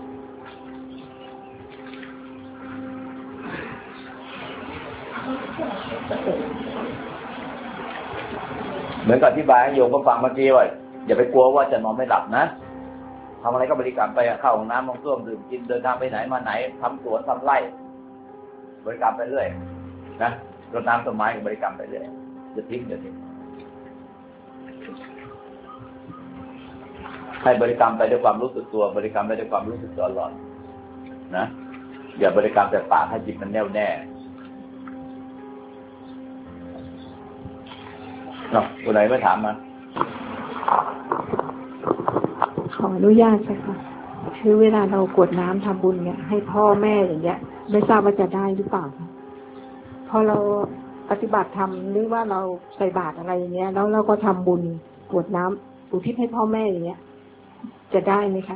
เหมือนกับอธิบายให้โยมก็ฟังเมื่อกี้ว่าอย่าไปกลัวว่าจะนอนไม่หลับนะทำอะไรก็บริกรรมไปเข้าห้องน้ำห้องส้วมดื่มกินเดินทางไปไหนมาไหนทำสวนทำไร่บริกรรมไปเรื่อยนะรดน้ำต้นไม้ก็บริกรรมไปเรื่อยจะทิ้งให้บริกรรมไปด้วยความรู้สึกตัวบริกรรมไปด้วยความรู้สึกตัวหลอดนะอย่าบริกรรมแต่ปากให้จิตมันแน่วแน่เนาะคนไหนไม่ถามมาขออนุญาตใช่ค่ะคือเวลาเรากรวดน้ำทำบุญเนี่ยให้พ่อแม่อย่างเงี้ยไม่ทราบว่าจะได้หรือเปล่าพอเราปฏิบัติธรรมหรือว่าเราใส่บาตรอะไรอย่างเงี้ยแล้วเราก็ทำบุญกรวดน้ำอุทิศให้พ่อแม่อย่างเงี้ยจะได้ไหมคะ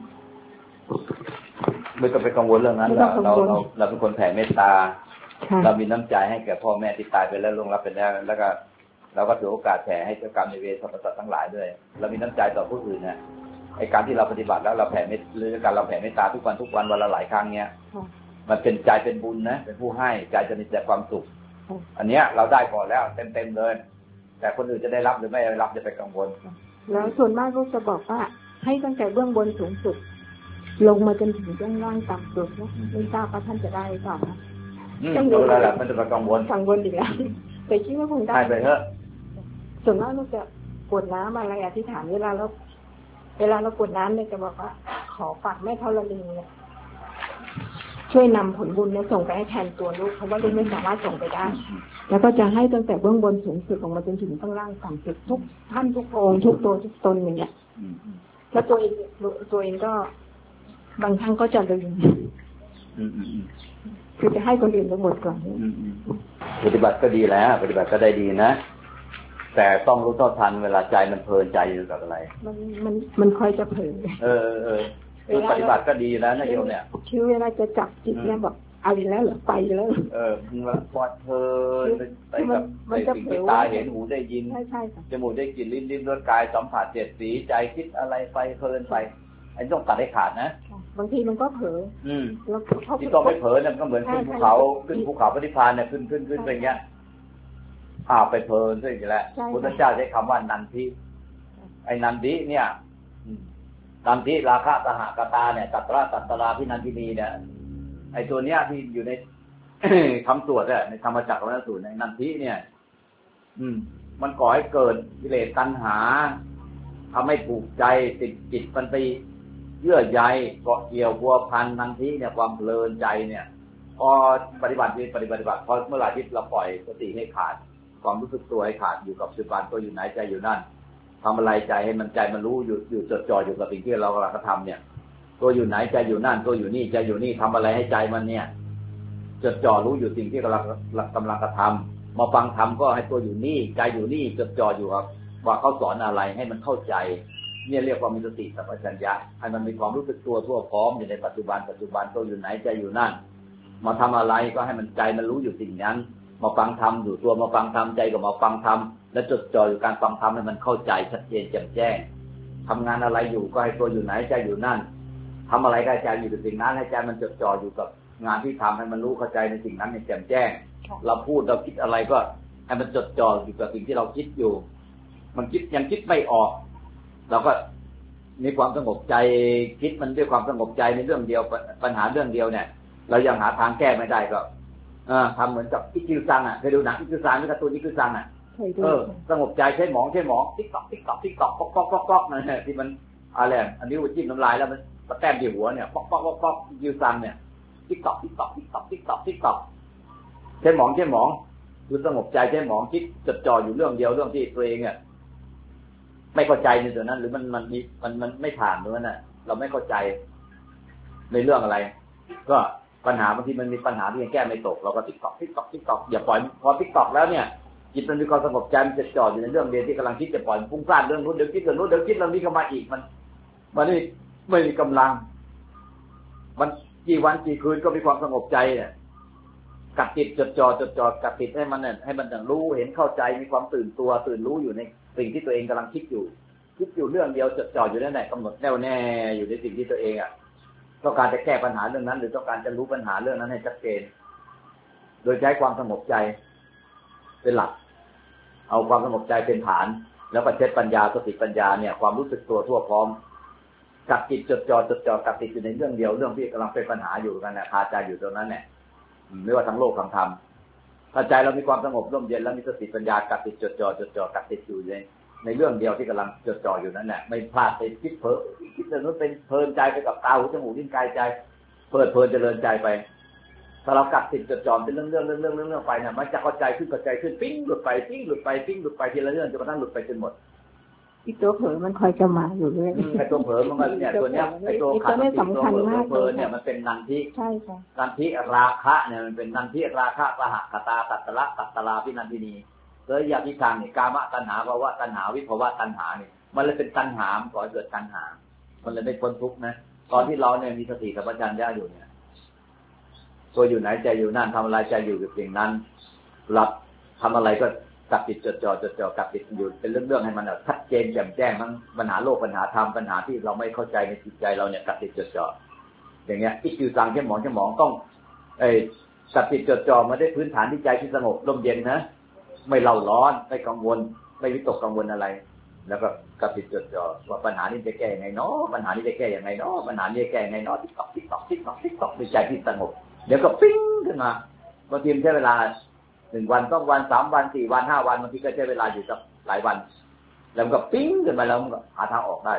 ไม่ต้องไปกังวลเรื่องนั้นเราเป็นคนแผ่เมตตาเรามีน้ำใจให้แก่พ่อแม่ที่ตายไปแล้วล่วงลับไปแล้วแล้วก็เราก็ถือโอกาสแผ่ให้เจ้ากรรมนายเวรสรรพสัตว์ทั้งหลายด้วยเรามีน้ำใจต่อผู้อื่นนะไอ้การที่เราปฏิบัติแล้วเราแผ่เมตหรือการเราแผ่เมตตาทุกวันวันละหลายครั้งเนี้ยมันเป็นใจเป็นบุญนะเป็นผู้ให้ใจจะมีแต่ความสุขอันเนี้ยเราได้ก่อนแล้วเต็มเลยแต่คนอื่นจะได้รับหรือไม่ได้รับจะไปกังวลแล้วส่วนมากก็จะบอกว่าให้ตั้งแต่เบื้องบนสูงสุดลงมาจนถึงเบื้องล่างต่ำสุดนะไม่ทราบว่าท่านจะได้หรือเปล่านะต้องรู้แล้วแหละมันจะไปกังวลอีกแล้วแต่คิดว่าคงได้ไปเถอะส่วนมากเราจะกรวดน้ำอะไรอธิษฐานเวลาเรากรวดน้ำเนี่ยจะบอกว่าขอฝากแม่ธรณีเนี่ยช่วยนำผลบุญเนี่ยส่งไปให้แทนตัวลูกเพราะว่าลูกไม่สามารถส่งไปได้แล้วก็จะให้ตั้งแต่เบื้องบนสูงสุดลงมาจนถึงข้างล่างต่ำสุดทุกท่านทุกองค์ทุกตัวทุกตนอย่างเงี้ยแล้วตัวเองก็บางครั้งก็จะลืมคือจะให้คนอื่นไปหมดก่อนปฏิบัติก็ดีแล้วปฏิบัติก็ได้ดีนะแต่ต้องรู้เท่าทันเวลาใจมันเพลินใจอยู่กับอะไรมันคอยจะเผลอคือปฏิบัติก็ดีแล้วนะโยมเนี่ยคือเวลาจะจับจิตเนี่ยบอกเอาอีกแล้วเหรอไปแล้วมันปลอดเพลินไปกับสิ่งที่ตาเห็นหูได้ยินจมูกได้กลิ่นลิ้นรสกายสัมผัสเจ็ดสีใจคิดอะไรไปเพลินไปไอ้ต้องตัดให้ขาดนะบางทีมันก็เผลอที่ต้องไม่เผลอเนี่ยก็เหมือนขึ้นภูเขาปฏิภาณเนี่ยขึ้นไปอย่างเงี้ยไปเพลินซะอีกแล้วพุทธเจ้าใช้คำว่านันทิไอ้นันทิเนี่ยนันทิราคะสหกตาเนี่ยตัตราพินันทินีเนี่ยไอ้ตัวเนี้ยที่อยู่ในคำสวดเนี่ยในธรรมจักรวรรณสูตรในนันทิเนี่ยมันก่อให้เกิดกิเลสตัณหาทำให้ผูกใจติดจิตมันไปเยื่อใยเกาะเกี่ยวพัวพันนันทิเนี่ยความเพลินใจเนี่ยพอปฏิบัติพอเมื่อไหร่ที่เราปล่อยสติให้ขาดความรู้สึกตัวให้ขาดอยู่กับปัจจุบันตัวอยู่ไหนใจอยู่นั่นทำอะไรใจให้มันใจมันรู้อยู่จดจ่ออยู่กับสิ่งที่เรากำลังทำเนี่ยตัวอยู่ไหนใจอยู่นั่นตัวอยู่นี่ใจอยู่นี่ทำอะไรให้ใจมันเนี่ยจดจ่อรู้อยู่สิ่งที่กำลังกระทำมาฟังธรรมก็ให้ตัวอยู่นี่ใจอยู่นี่จดจ่ออยู่ครับว่าเขาสอนอะไรให้มันเข้าใจเนี่ยเรียกว่ามีสติสัมปชัญญะให้มันมีความรู้สึกตัวทั่วพร้อมอยู่ในปัจจุบันตัวอยู่ไหนใจอยู่นั่นมาทำอะไรก็ให้มันใจมันรู้อยู่สิ่งนั้นมาฟังธรรมอยู่ตัวมาฟังธรรมใจก็มาฟังธรรมและจดจ่ออยู่การฟังธรรมให้มันเข้าใจชัดเจนแจ่มแจ้งทำงานอะไรอยู่ก็ให้ตัวอยู่ไหนใจอยู่นั่นทำอะไรก็ใจอยู่ในสิ่งนั้นให้ใจมันจดจ่ออยู่กับงานที่ทำให้มันรู้เข้าใจในสิ่งนั้นในแจ่มแจ้งเราพูดเราคิดอะไรก็ให้มันจดจ่ออยู่กับสิ่งที่เราคิดอยู่มันยังคิดไม่ออกเราก็มีความสงบใจคิดมันด้วยความสงบใจในเรื่องเดียวปัญหาเรื่องเดียวเนี่ยเรายังหาทางแก้ไม่ได้ก็ทำเหมือนกับอิคิวซังเคยดูหนังอิคิวซังหรือการ์ตูนอิคิวซังสงบใจใช้หมองติ๊กต๊อกป๊อกนั่นแหละที่มันอะไรอันนี้จิ้มน้ำลายแล้วมันแต้มที่หัวเนี่ยป๊อกอิคิวซังเนี่ยติ๊กต๊อกใช้หมองคือสงบใจใช้หมองคิดจดจ่ออยู่เรื่องเดียวเรื่องที่ตัวเองเนี่ยไม่เข้าใจในส่วนนั้นหรือมันไม่ผ่านตรงนั้นน่ะเราไม่เข้าใจในเรื่องอะไรก็ปัญหาบางทีมันมีปัญหาที่ยังแก้ไม่ตกเราก็ติ๊กต๊อกอย่าปล่อยพอติ๊กต๊อกแล้วเนี่ยจิตมันมีความสงบใจมันจะจ่ออยู่ในเรื่องเดียวที่กำลังคิดจะปล่อยฟุ้งซ่านเรื่องนู้นเดี๋ยวคิดเรื่องนู้นเดี๋ยวคิดเรื่องนี้เข้ามาอีกมันไม่มีกำลังมันกี่วันกี่คืนก็มีความสงบใจเนี่ยกัดติดจดจ่อกัดติดให้มันรู้เห็นเข้าใจมีความตื่นตัวตื่นรู้อยู่ในสิ่งที่ตัวเองกำลังคิดอยู่เรื่องเดียวจดจ่ออยู่นั่นแหละกำหนดแน่วแน่อยู่ในสิ่งที่ตัวเองต้องการจะแก้ปัญหาเรื่องนั้นหรือต้องการจะรู้ปัญหาเรื่องนั้นให้ชัดเจนโดยใช้ความสงบใจเป็นหลักเอาความสงบใจเป็นฐานแล้วก็ใช้ปัญญาสติปัญญาเนี่ยความรู้สึกตัวทั่วพร้อมกัดจิตจดจ่อกัดติดอยู่ในเรื่องเดียวเรื่องที่กำลังเป็นปัญหาอยู่กันนะคาใจอยู่ตรงนั้นเนี่ยไม่ว่าทั้งโลกทั้งธรรมถ้าใจเรามีความสงบร่มเย็นแล้วมีสติปัญญากัดติดจดจ่อกัดติดอยู่ในเรื่องเดียวที่กำลังจดจ่ออยู่นั้นแหละไม่พลาดไปคิดเพ้อคิดเรื่องนั้นเป็นเพลินใจไปกับตาหูจมูกลิ้นกายใจเพลินเจริญใจไปถ้าเรากัดติดจดจ่อเป็นเรื่องไปเนี่ยมันจะเข้าใจขึ้นปิ้งหลุดไปทีละเรื่องจนกระทั่งหลุดไปจนหมดอีตัวเผลอมันคอยจะมาอยู่เลยไอ้ตัวเผลอมันก็เนี่ยตัวเนี้ยไอ้ตัวขาดสติตัวเผลอเนี่ยมันเป็นนันทิใช่ค่ะนันทิราคะเนี่ยมันเป็นนันทิราคะปะหะกตาตัตตละตัตตลาพินันทินีเลยยาพิทางเนี่ยกามตัณหาภาวะตัณหาวิภวะตัณหาเนี่ยมันเลยเป็นตัณหาก่อเกิดตัณหามันเลยไม่พ้นทุกข์นะตอนที่เราเนี่ยมีสติสัมปชัญญะอยู่เนี่ยตัวอยู่ไหนใจอยู่นั่นทำอะไรใจอยู่กับสิ่งนั้นหลับทำอะไรก็กัดติดจดจ่อกัดติดอยู่เป็นเรื่องให้มันชัดเจนแจ่มแจ้งทั้งปัญหาโลกปัญหาธรรมปัญหาที่เราไม่เข้าใจในจิตใจเราเนี่ยกัดติดจดจ่ออย่างเงี้ยอีกคือสั่งแค่หมองต้องกัดติดจดจ่อมาได้พื้นฐานที่ใจที่สงบร่มเย็นนะไม่เล่าร้อนไม่กังวลไม่วิตกกังวลอะไรแล้วก็กัดติดจดจ่อว่าปัญหานี้จะแก้ยังไงเนาะปัญหานี้จะแก้ยังไงเนาะปัญหานี้จะแก้ยังไงเนาะติ๊กต๊อกในใจที่สงบเดี๋ยวก็ปิ้งขึ้นมาบางทีใช้เวลา1 วัน2 วัน3 วัน4 วัน5 วันบางทีก็ใช้เวลาอยู่สักหลายวันแล้วมันก็ปิ้งขึ้นมาแล้วมันก็หาทางออกได้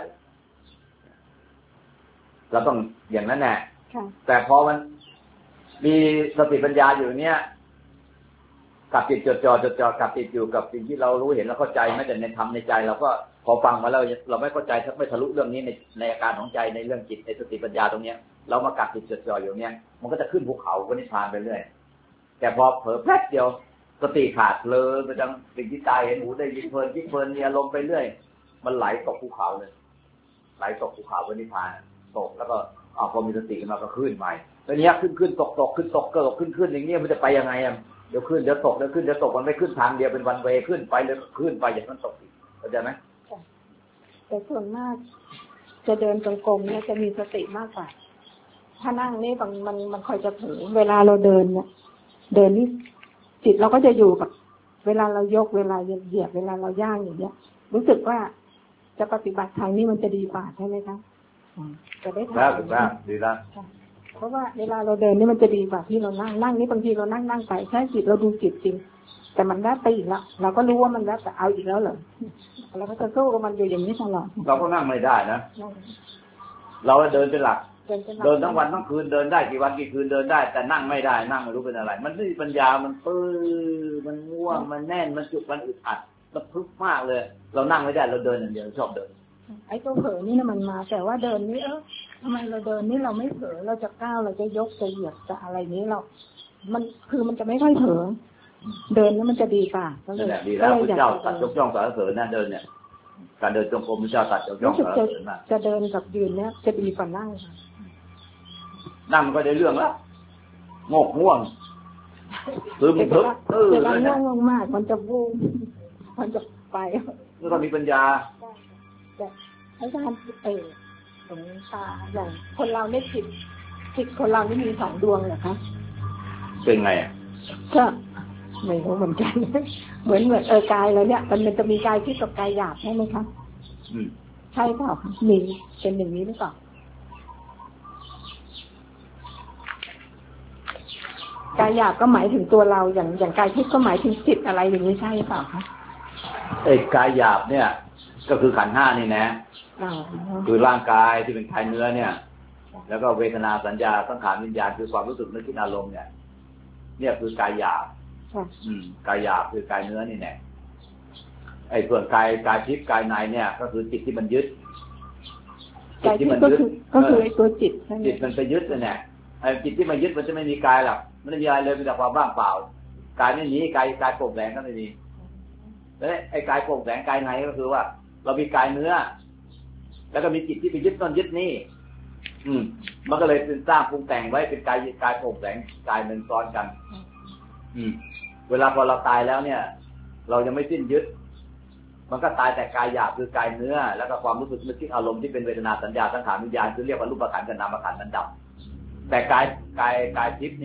เราต้องอย่างนั้นแหละแต่พอมันมีสติปัญญาอยู่เนี้ยกับจิตจดจ่อกับติดอยู่กับสิ่งที่เรารู้เห็นแล้วเข้าใจไม่แต่ในธรรมในใจเราก็พอฟังมาแล้วเราไม่เข้าใจไม่ทะลุเรื่องนี้ในอาการของใจในเรื่องจิตในสติปัญญาตรงเนี้ยเรามากัดติดจดจ่ออยู่เนี้ยมันก็จะขึ้นภูเขาก็นิพพานไปเรื่อยแต่พอเผลอแป๊บเดียวสติขาดเลยไปดังสิ่งที่ตาเห็นหูได้ยินเพลินมีอารมณ์ไปเรื่อยมันไหลตกภูเขาเลยไหลตกภูเขาก็นิพพานตกแล้วก็พอมีสติมาก็ขึ้นใหม่แล้วเนี้ยขึ้นตกขึ้นตกเกิดขึ้นอย่างเงี้ยมันจะไปยังไงเดี๋ยวขึ้นเดี๋ยวตกเดี๋ยวขึ้นเดี๋ยวตกมันไม่ขึ้นทางเดียวเป็นวันเวย์ขึ้นไปเลยขึ้นไปอย่างนั้นตกอีกเข้าใจไหมแต่ส่วนมากจะเดินจงกรมเนี่ยจะมีสติมากกว่าถ้านั่งนี่มันคอยจะเผลอเวลาเราเดินเนี่ยเดินนี่จิตเราก็จะอยู่กับเวลาเรายกเวลาเหยียบเวลาเราย่างอย่างเงี้ยรู้สึกว่าจะปฏิบัติทางนี้มันจะดีกว่าใช่ไหมคะจะได้ทำได้ดีแล้วเพราะว่าเวลาเราเดินนี่มันจะดีกว่าที่เรานั่งนี่บางทีเรานั่งไปแค่จิตเราดูจิตจริงแต่มันแวบไปอีกแล้วเราก็รู้ว่ามันแวบแต่เอาอีกแล้วเหรอเราก็จะสู้กับมันอยู่อย่างนี้ตลอดเราก็นั่งไม่ได้นะเราเดินเป็นหลักเดินทั้งวันทั้งคืนเดินได้กี่วันกี่คืนเดินได้แต่นั่งไม่ได้นั่งไม่รู้เป็นอะไรมันไม่มีปัญญามันมันง่วงมันแน่นมันจุกมันอึดอัดมันทุกข์มากเลยเรานั่งไม่ได้เราเดินอย่างเดียวชอบเดินไอ้ตัวเผลอนี่นะมันมาแต่ว่าเดินนี่ทำไมเราเดินนี่เราไม่เผลอเราจะก้าวเราจะยกจะเหยียบจะอะไรนี้มันคือมันจะไม่ค่อยเผลอเดินนี่มันจะดีกว่าก็เลยดีแล้วพระเจ้าตัดยกย่องสรรเสริญนะเดินเนี่ยการเดินจงกรมพระเจ้าตัดยกย่องสรรเสริญมากจะเดินกับยืนเนี่ยจะดีกว่านั่งค่ะนั่งมันก็ได้เรื่องแล้วง่วงตื่นเวลาง่วงมากมันจะวูบมันจะไปแล้วก็มีปัญญาแต่อาจารย์ตรงตาอย่างคนเราเนี่ยจิตคนเรานี่มี2 ดวงเหรอคะเป็นไงก็ไม่รู้เหมือนกันเหมือนกายเราเนี่ยมันจะมีกายที่กับกายหยาบใช่ไหมคะใช่เปล่าคะมีเป็นอย่างนี้หรือเปล่ากายหยาบก็หมายถึงตัวเราอย่างกายทิพย์ก็หมายถึงจิตอะไรอย่างนี้ใช่หรือเปล่าคะกายหยาบเนี่ยก็คือขันธ์ 5นี่นะคือร่างกายที่เป็นกายเนื้อเนี่ยแล้วก็เวทนาสัญญาสังขารวิญญาณคือความรู้สึกนึกคิดอารมณ์เนี่ยคือกายหยาบกายหยาบคือกายเนื้อนี่แน่ส่วนกายทิพย์กายในเนี่ยก็คือจิตที่มันยึดจิตที่มันยึดก็คือไอ้ตัวจิตมันไปยึดเนี่ยจิตที่มันยึดมันจะไม่มีกายหรอกมันไม่มีอะไรเลยมีแต่ความว่างเปล่ากายไม่มีกายโปร่งแสงก็ไม่มีแล้วไอ้กายโปร่งแสงกายในก็คือว่าเรามีกายเนื้อแล้วก็มีจิตที่ไปยึดนั่นยึดนี่มันก็เลยเป็นสร้างปรุงแต่งไว้เป็นกายโปร่งแสงกายหนึ่งซ้อนกันเวลาพอเราตายแล้วเนี่ยเรายังไม่สิ้นยึดมันก็ตายแต่กายหยาบคือกายเนื้อแล้วก็ความรู้สึกนึกคิดอารมณ์ที่เป็นเวทนาสัญญาสังขารวิญญาณคือเรียกว่ารูปขันธ์กับนามขันธ์นั้นดับแต่กายทิพย์เนี่ย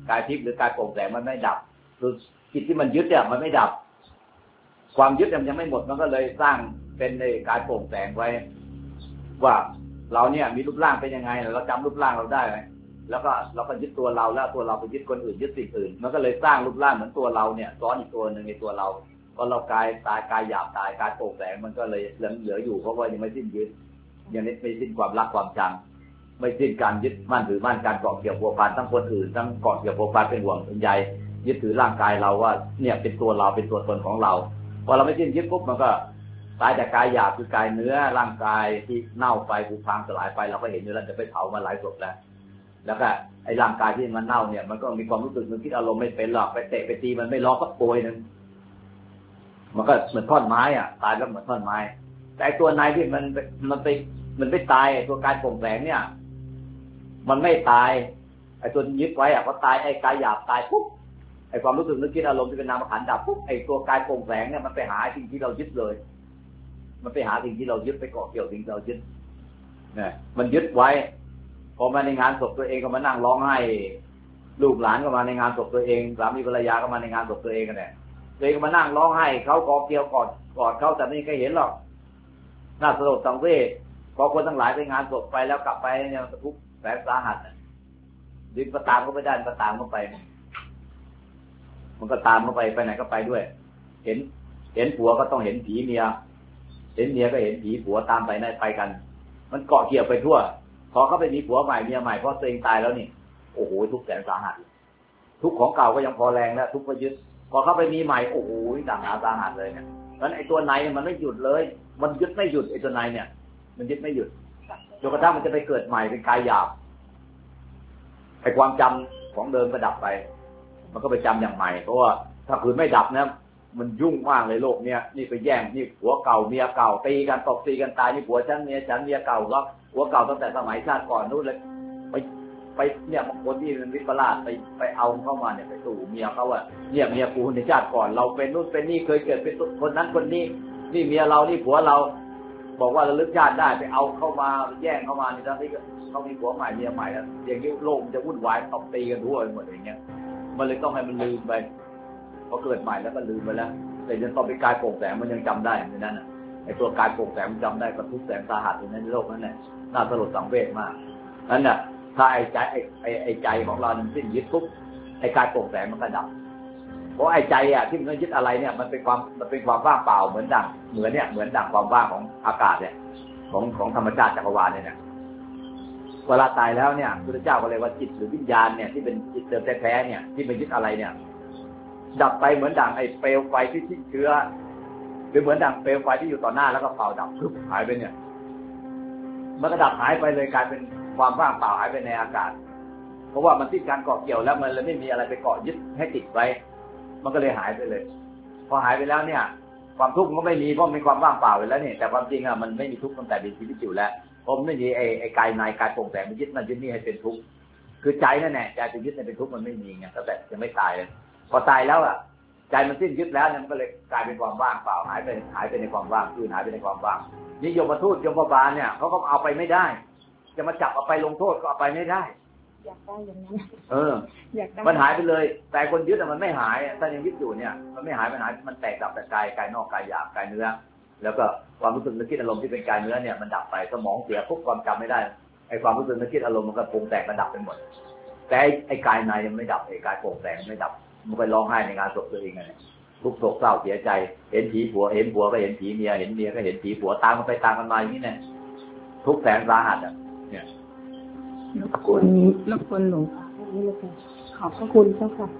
กายทิพย์หรือกายโปร่งแสงมันไม่ดับคือจิตที่มันยึดเนี่ยมันไม่ดับความยึดมันยังไม่หมดมันก็เลยสร้างเป็นในกายโปร่งแสงไว้ว่าเราเนี่ยมีรูปร่างเป็นยังไงเราจำรูปร่างเราได้ไหมแล้วก็เราก็ยึดตัวเราแล้วตัวเราไปยึดคนอื่นยึดสิ่งอื่นมันก็เลยสร้างรูปร่างเหมือนตัวเราเนี่ยซ้อนอีกตัวหนึ่งในตัวเราพอเรากายตายกายหยาบตายกายโปร่งแสงมันก็เลยเหลืออยู่เพราะว่ายังไม่สิ้นยึดยังไม่สิ้นความรักความชังไม่สิ้นการยึดมั่นถือมั่นการเกาะเกี่ยวพัวพันทั้งคนอื่นทั้งเกาะเกี่ยวพัวพันเป็นห่วงเป็นใยยึดถือร่างกายเราว่าเนี่ยเป็นตัวเราเป็นตัวตนของเราพอเราไม่สิ้นยึดปุ๊บมันก็ตายจากกายหยาบคือกายเนื้อร่างกายที่เน่าไปผุพังสลายไปเราก็เห็นอยู่แล้วจะไปเผามาหลายศพแล้วก็ไอ้ร่างกายที่มันเน่าเนี่ยมันก็มีความรู้สึกนึกคิดอารมณ์ไม่เป็นหรอกไปเตะไปตีมันไม่ร้องสักโวยนึงมันก็เหมือนท่อนไม้อ่ะตายแล้วเหมือนท่อนไม้แต่ตัวในที่มันไม่ตายตัวกายโปร่งแสงเนี่ยมันไม่ตายไอ้ตัวยึดไว้อ่ะพอตายไอ้กายหยาบตายปุ๊บไอ้ความรู้สึกนึกคิดอารมณ์ที่เป็นนามขันธ์ดับปุ๊บไอ้ตัวกายโปร่งแสงเนี่ยมันไปหาสิ่งที่เรายึดเลยมันไปหาสิ่งที่เรายึดไปเกาะเกี่ยวสิ่งที่เรายึดเนี่ยมันยึดไว้พอมาในงานศพตัวเองก็มานั่งร้องไห้ลูกหลานก็มาในงานศพตัวเองสามีภรรยาก็มาในงานศพตัวเองกันเนี่ยตัวเองก็มานั่งร้องไห้เขาเกาะเกี่ยวกอดเขาแต่ไม่เคยเห็นหรอกน่าสลดสังเวชพอคนทั้งหลายไปงานศพไปแล้วกลับไปเนี่ยทุกข์แสนสาหัสดิ้นก็ตามก็ไม่ได้ก็ตามก็ไปมันก็ตามเขาไปไหนก็ไปด้วยเห็นผัวก็ต้องเห็นผีเมียเห็นเมียก็เห็นผีผัวตามไปไหนไปกันมันเกาะเกี่ยวไปทั่วพอเขาไปมีผัวใหม่เมียใหม่เพราะตัวเองตายแล้วนี่โอ้โหทุกข์แสนสาหัสทุกข์ของเก่าก็ยังพอแรงแล้วทุกข์ก็ยึดพอเขาไปมีใหม่โอ้โหต่างหาสาหัสเลยเนี่ยงั้นไอ้ตัวในมันไม่หยุดเลยมันยึดไม่หยุดไอ้ตัวในเนี่ยมันยึดไม่หยุดจนกระทั่งมันจะไปเกิดใหม่เป็นกายหยาบไอ้ความจำของเดิมก็ดับไปมันก็ไปจำอย่างใหม่เพราะว่าถ้าคืนไม่ดับนะมันยุ่งมากเลยโลกเนี้ยนี่ไปแย่งนี่ผัวเก่าเมียเก่าตีกันตบตีกันตายนี่ผัวฉันเมียเก่าก็ผัวเก่าตั้งแต่สมัยชาติก่อนนู้นเลยไปเนี่ยบางคนที่เป็นวิปลาสไปเอาเข้ามาเนี่ยไปสู่เมียเขาว่าเนี่ยเมียกูในชาติก่อนเราเป็นนู่นเป็นนี่เคยเกิดเป็นคนนั้นคนนี้นี่เมียเรานี่ผัวเราบอกว่าระลึกชาติได้ไปเอาเข้ามาแย่งเข้ามาในทั้งที่เขามีผัวใหม่เมียใหม่แล้วอย่างนี้โลกจะวุ่นวายตบตีกันทั่วไปหมดอย่างเงี้ยมันเลยต้องให้มันลืมไปพอเกิดใหม่แล้วก็ลืมไปแล้วแต่ยังต้องไปกายโปร่งแสงมันยังจำได้ในนั้นน่ะไอ้ตัวกายโปร่งแสงมันจำได้กับทุกแสงสาหัสในโลกนั้นเนี่ยน่าสลดสังเวชมากนั่นน่ะถ้าไอ้ใจของเราสิ้นยึดปุ๊บไอ้กายโปร่งแสงมันก็ดับเพราะไอ้ใจอ่ะที่มันยึดอะไรเนี่ยมันเป็นความว่างเปล่าเหมือนดั่งความว่างของอากาศเนี่ยของธรรมชาติจักรวาลเนี่ยเวลาตายแล้วเนี่ยพระเจ้าก็เลยว่าจิตหรือวิญญาณเนี่ยที่เป็นจิตเดิมแท้ๆเนี่ยที่เป็นยึดอะไรเนี่ยดับไปเหมือนดั่งไอ้เปลวไฟที่ทิ้งเชื้อหรือเหมือนดั่งเปลวไฟที่อยู่ต่อหน้าแล้วก็เป่าดับปุ๊บหายไปเนี่ยมันก็ดับหายไปเลยกลายเป็นความว่างเปล่าหายไปในอากาศเพราะว่ามันที่การเกาะเกี่ยวแล้วมันเลยไม่มีอะไรไปเกาะยึดให้ติดไว้มันก็เลยหายไปเลยพอหายไปแล้วเนี่ยความทุกข์มันก็ไม่มีเพราะมีความว่างเปล่าไปแล้วนี่แต่ความจริงอ่ะมันไม่มีทุกข์ตั้งแต่มีชีวิตอยู่แล้วผมไม่มีไอ้กายในกายโปร่งแสงมันยึดนั่นยึดนี่ให้เป็นทุกข์คือใจนั่นแหละใจจะยึดให้เป็นทุกข์มันไม่มีไงตั้งแต่ยังไม่ตายเลยพอตายแล้วอ่ะใจมันสิ้นยึดแล้วเนี่ยมันก็เลยกลายเป็นความว่างเปล่าหายไปในความว่างคือหายไปในความว่างนี่ยมทูตยมบาลเนี่ยเขาก็เอาไปไม่ได้จะมาจับเอาไปลงโทษก็เอาไปไม่ได้อยากได้อย่างนั้นอยากได้มันหายไปเลยแต่คนยึดมันไม่หายถ้ายังยึดอยู่เนี่ยมันไม่หายมันแตกดับแต่กายนอกกายหยาบกายเนื้อแล้วก็ความรู้สึกนึกคิดอารมณ์ที่เป็นกายเนื้อเนี่ยมันดับไปสมองเสียปุ๊บความจำไม่ได้ไอ้ความรู้สึกนึกคิดอารมณ์มันก็ปรุงแต่งมันดับไปหมดแต่ไอ้กายในยังไม่ดับไอ้กายโปร่งแสงไม่ดับมันไปร้องไห้ในงานศพตัวเองไงทุกโศกเศร้าเสียใจเห็นผีผัวก็เห็นผีเมียเห็นเมียก็เห็นผีผัวตามกันไปตามกันมาอย่างนี้เนี่ยทุกแสนสาหัสอ่ะเนี่ยรบกวนหลวงพ่อนี่เลยค่ะขอบพระคุณเจ้าค่ะ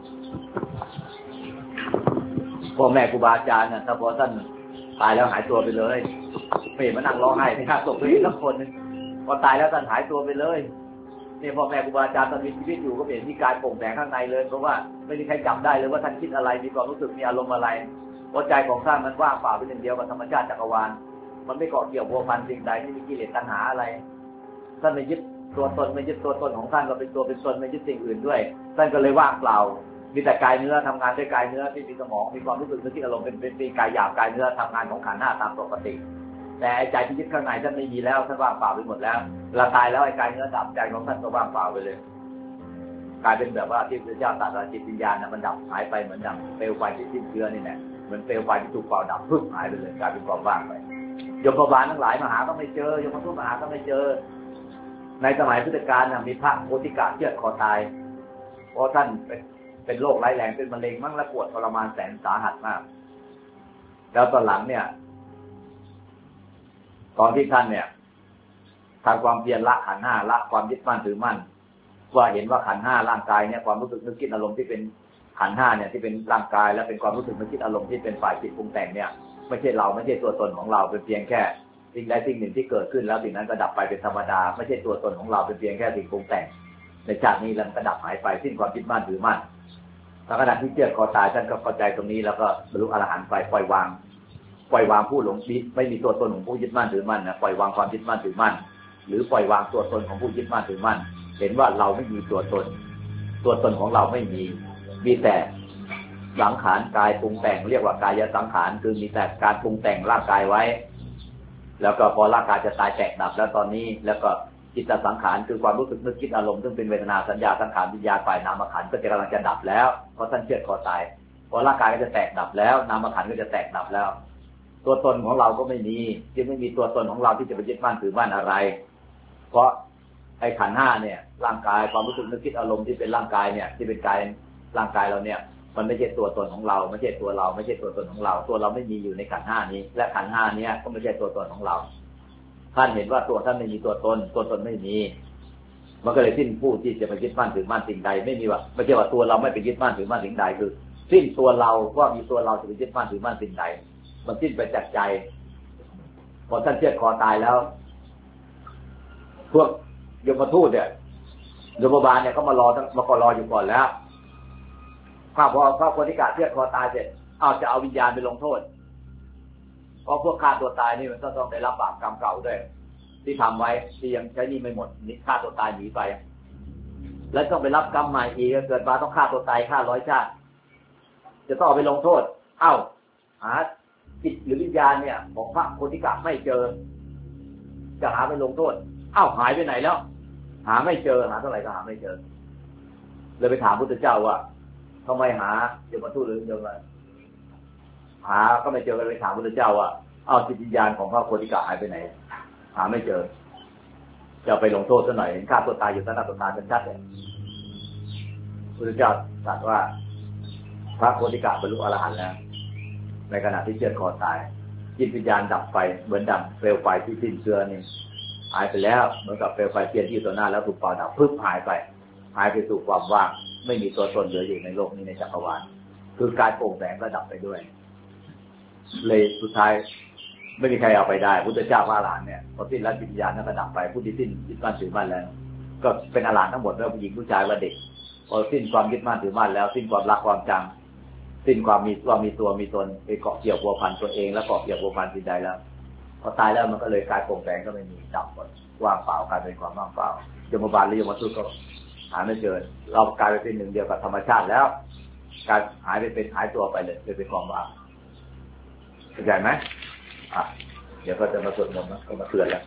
พ่อแม่ครูบาอาจารย์น่ะถ้าพอท่านตายแล้วหายตัวไปเลยไม่เห็นมานั่งร้องไห้ในงานศพตัวเองสักคนนึงพอตายแล้วท่านหายตัวไปเลยนี่พ่อแม่ครูบาอาจารย์ตอนมีชีวิตอยู่ก็เห็นมีกายโปร่งแสงข้างในเลยเพราะว่าไม่มีใครจำได้เลยว่าท่านคิดอะไรมีความรู้สึกมีอารมณ์อะไรเพราะใจของท่านมันว่างเปล่าเป็นเดียวกับธรรมชาติจักรวาลมันไม่เกาะเกี่ยวพัวพันสิ่งใดที่มีกิเลสตัณหาอะไรท่านไม่ยึดตัวตนไม่ยึดตัวตนของท่านก็เป็นตัวเป็นตนไม่ยึดสิ่งอื่นด้วยท่านก็เลยว่างเปล่ามีแต่กายเนื้อทำงานด้วยกายเนื้อที่มีสมองมีความรู้สึกนึกคิดอารมณ์เป็นกายหยาบกายเนื้อทำงานของขันธ์5ตามปกติแต่ใจที่ยึดข้างในท่านไม่มีแล้วท่านว่างเปล่าไปหมดแล้วเวลาตายแล้วไอ้กายเนื้อดับใจของท่านก็ว่างเปล่าไปเลยกลายเป็นแบบว่าที่พระเจ้าตรัสว่าจิตวิญญาณมันดับหายไปเหมือนดังเปลวไฟที่สิ้นเชื้อนี่แหละเหมือนเปลวไฟที่ถูกเป่าดับพึ่งหายไปเลยกลายเป็นความว่างไปยมบาลทั้งหลายมาหาก็ไม่เจอยมทูตมาหาก็ไม่เจอในสมัยพุทธกาลมีพระโพธิกะเชือดคอตายเพราะท่านเป็นโรคร้ายแรงเป็นมะเร็งมั่งและปวดทรมานแสนสาหัสมากแล้วตอนหลังเนี่ยตอนที่ท่านเนี่ยทำความเพียรละขันธ์ห้าละความยึดมั่นถือมั่นว่าเห็นว่าขันธ์ห้าร่างกายเนี่ยความรู้สึกนึกคิดอารมณ์ที่เป็นขันธ์ห้าเนี่ยที่เป็นร่างกายและเป็นความรู้สึกนึกคิดอารมณ์ที่เป็นฝ่ายจิตปรุงแต่งเนี่ยไม่ใช่เราไม่ใช่ตัวตนของเราเป็นเพียงแค่สิ่งใดสิ่งหนึ่งที่เกิดขึ้นแล้วสิ่งนั้นก็ดับไปเป็นธรรมดาไม่ใช่ตัวตนของเราเป็นเพียงแค่สิ่งปรุงแต่งในชาตินี้แล้วก็ดับหายไปสิ้นความยึดมั่นถือมั่นขณะที่เชือดคอตายท่านก็เข้าใจตรงนี้แล้วก็บรรลุอรหันต์ไปปล่อยวางผู้หลงยึดไม่มีตัวตนของผู้ยึดมั่นถือมั่นนะปล่อยวางความยึดมั่นถือมั่นหรือปล่อยวางตัวตนของผู้ยึดมั่นถือมั่นเห็นว่าเราไม่มีตัวตนของเราไม่มีแต่สังขารกายปรุงแต่งเรียกว่ากายสังขารคือมีแต่การปรุงแต่งร่างกายไว้แล้วก็พอร่างกายจะตายแตกดับแล้วตอนนี้แล้วก็จิตสังขารคือความรู้สึกนึกคิดอารมณ์ซึ่งเป็นเวทนาสัญญาสังขารวิญญาณฝ่ายนามขันธ์ก็จะกำลังจะดับแล้วเพราะท่านเชือดคอตายพอร่างกายก็จะแตกดับแล้วนามขันธ์ก็จะแตกดับแล้วตัวตนของเราก็ไม่มีจึงไม่มีตัวตนของเราที่จะไปยึดมั่นถือมั่นอะไรเพราะไอ้ขันธ์ห้าเนี่ยร่างกายความรู้สึกนึกคิดอารมณ์ที่เป็นร่างกายเนี่ยที่เป็นกายร่างกายเราเนี่ยมันไม่ใช่ตัวตนของเราไม่ใช่ตัวเราไม่ใช่ตัวตนของเราตัวเราไม่มีอยู่ในขันธ์ห้านี้และขันธ์ห้านี้ก็ไม่ใช่ตัวตนของเราท่านเห็นว่าตัวท่านไม่มีตัวตนไม่มีมันก็เลยสิ้นผู้ที่จะไปยึดมั่นถือมั่นสิ่งใดไม่มีว่าไม่ใช่ว่าตัวเราไม่ไปยึดมั่นถือมั่นสิ่งใดคือสิ้นตัวเราว่ามีตัวเราจะไปยึดมั่นถือมั่นสิ่งใดมันสิ้นไปจากใจพอท่านเชือดคอตายแล้วพวกยมทูตเนี่ยยมบาลเนี่ยก็มารออยู่ก่อนแล้วพระโพธิกะเชือดคอตายเสร็จจะเอาวิญญาณไปลงโทษเพราะพวกฆ่าตัวตายนี่มันต้องได้รับบาปกรรมเก่าด้วยที่ทำไว้ที่ยังใช้นี่ไม่หมดนี่ฆ่าตัวตายหนีไปแล้วต้องไปรับกรรมใหม่อีกเกิดมาต้องฆ่าตัวตายฆ่า100 ชาติจะต้องเอาไปลงโทษหาจิตหรือวิญญาณเนี่ยของพระโพธิกะไม่เจอจะหาไปลงโทษหายไปไหนแล้วหาไม่เจอหาเท่าไหร่ก็หาไม่เจอเลยไปถามพุทธเจ้าว่าทำไมหาโยมทูตหรือโยมหาก็ไม่เจอเลยถามพุทธเจ้าว่าจิตวิญญาณของพระโพธิกะหายไปไหนหาไม่เจอจะไปลงโทษซะหน่อยเห็นฆ่าตัวตายอยู่ต่อหน้าต่อตาเป็นชัดเลยพุทธเจ้าตรัสว่าพระโพธิกะบรรลุอรหันต์แล้วในขณะที่เชือดคอตายจิตวิญญาณดับไปเหมือนดับเปลวไฟที่สิ้นเชื้อนี่หายไปแล้วเหมือนกับเปลวไฟเทียนที่ต่อหน้าแล้วถูกเป่าดับพึบหายไปสู่ความว่างไม่มีตัวตนเหลืออยู่ในโลกนี้ในจักรวาลคือกายโปร่งแสงก็ดับไปด้วยเลยสุดท้ายไม่มีใครเอาไปได้พุทธเจ้าพระอรหันต์เนี่ยพอสิ้นแล้วจิตวิญญาณนั้นก็ดับไปผู้ที่สิ้นยึดมั่นถือมั่นแล้วก็เป็นอรหันต์ทั้งหมดไม่ว่าผู้หญิงผู้ชายว่าเด็กพอสิ้นความยึดมั่นถือมั่นแล้วสิ้นความรักความชังสิ้นความมีตัวมีตนไปเกาะเกี่ยวพัวพันตัวเองแล้วเกาะเกี่ยวพัวพันสิ่งใดแล้วพอตายแล้วมันก็เลยกายโปร่งแสงก็ไม่มีดับหมดว่างเปล่ากลายเป็นความว่างเปล่ายมบาลหรือยมทูตก็หาไม่เจอเรากลายไปเป็นหนึ่งเดียวกับธรรมชาติแล้วการหายไปเป็นหายตัวไปเลยเป็นความว่างเข้าใจไหมเดี๋ยวก็จะมาสวดมนต์นะก็มาเตือนแล้ว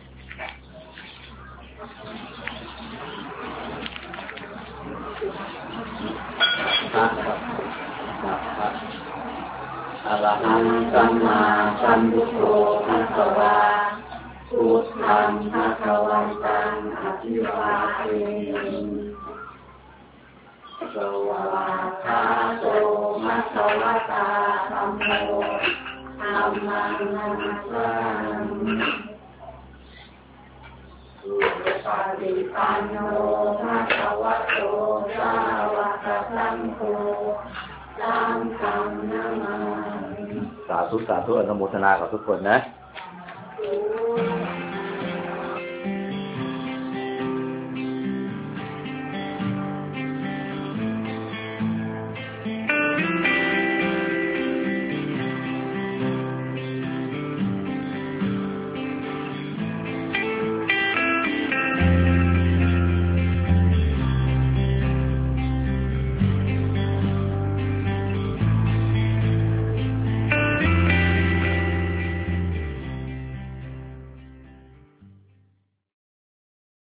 อะระหังสัมมาสัมพุทโธภะคะวาพุทธังภะคะวันตังอภิวาเทมิสวากขาโตภะคะวะตาธัมโมธัมมังนัมสสามิสุปฏิปันโนภะคะวะโตสาวกสังโฆสังฆังนามามิสาธุอนุโมทนากับทุกคนนะ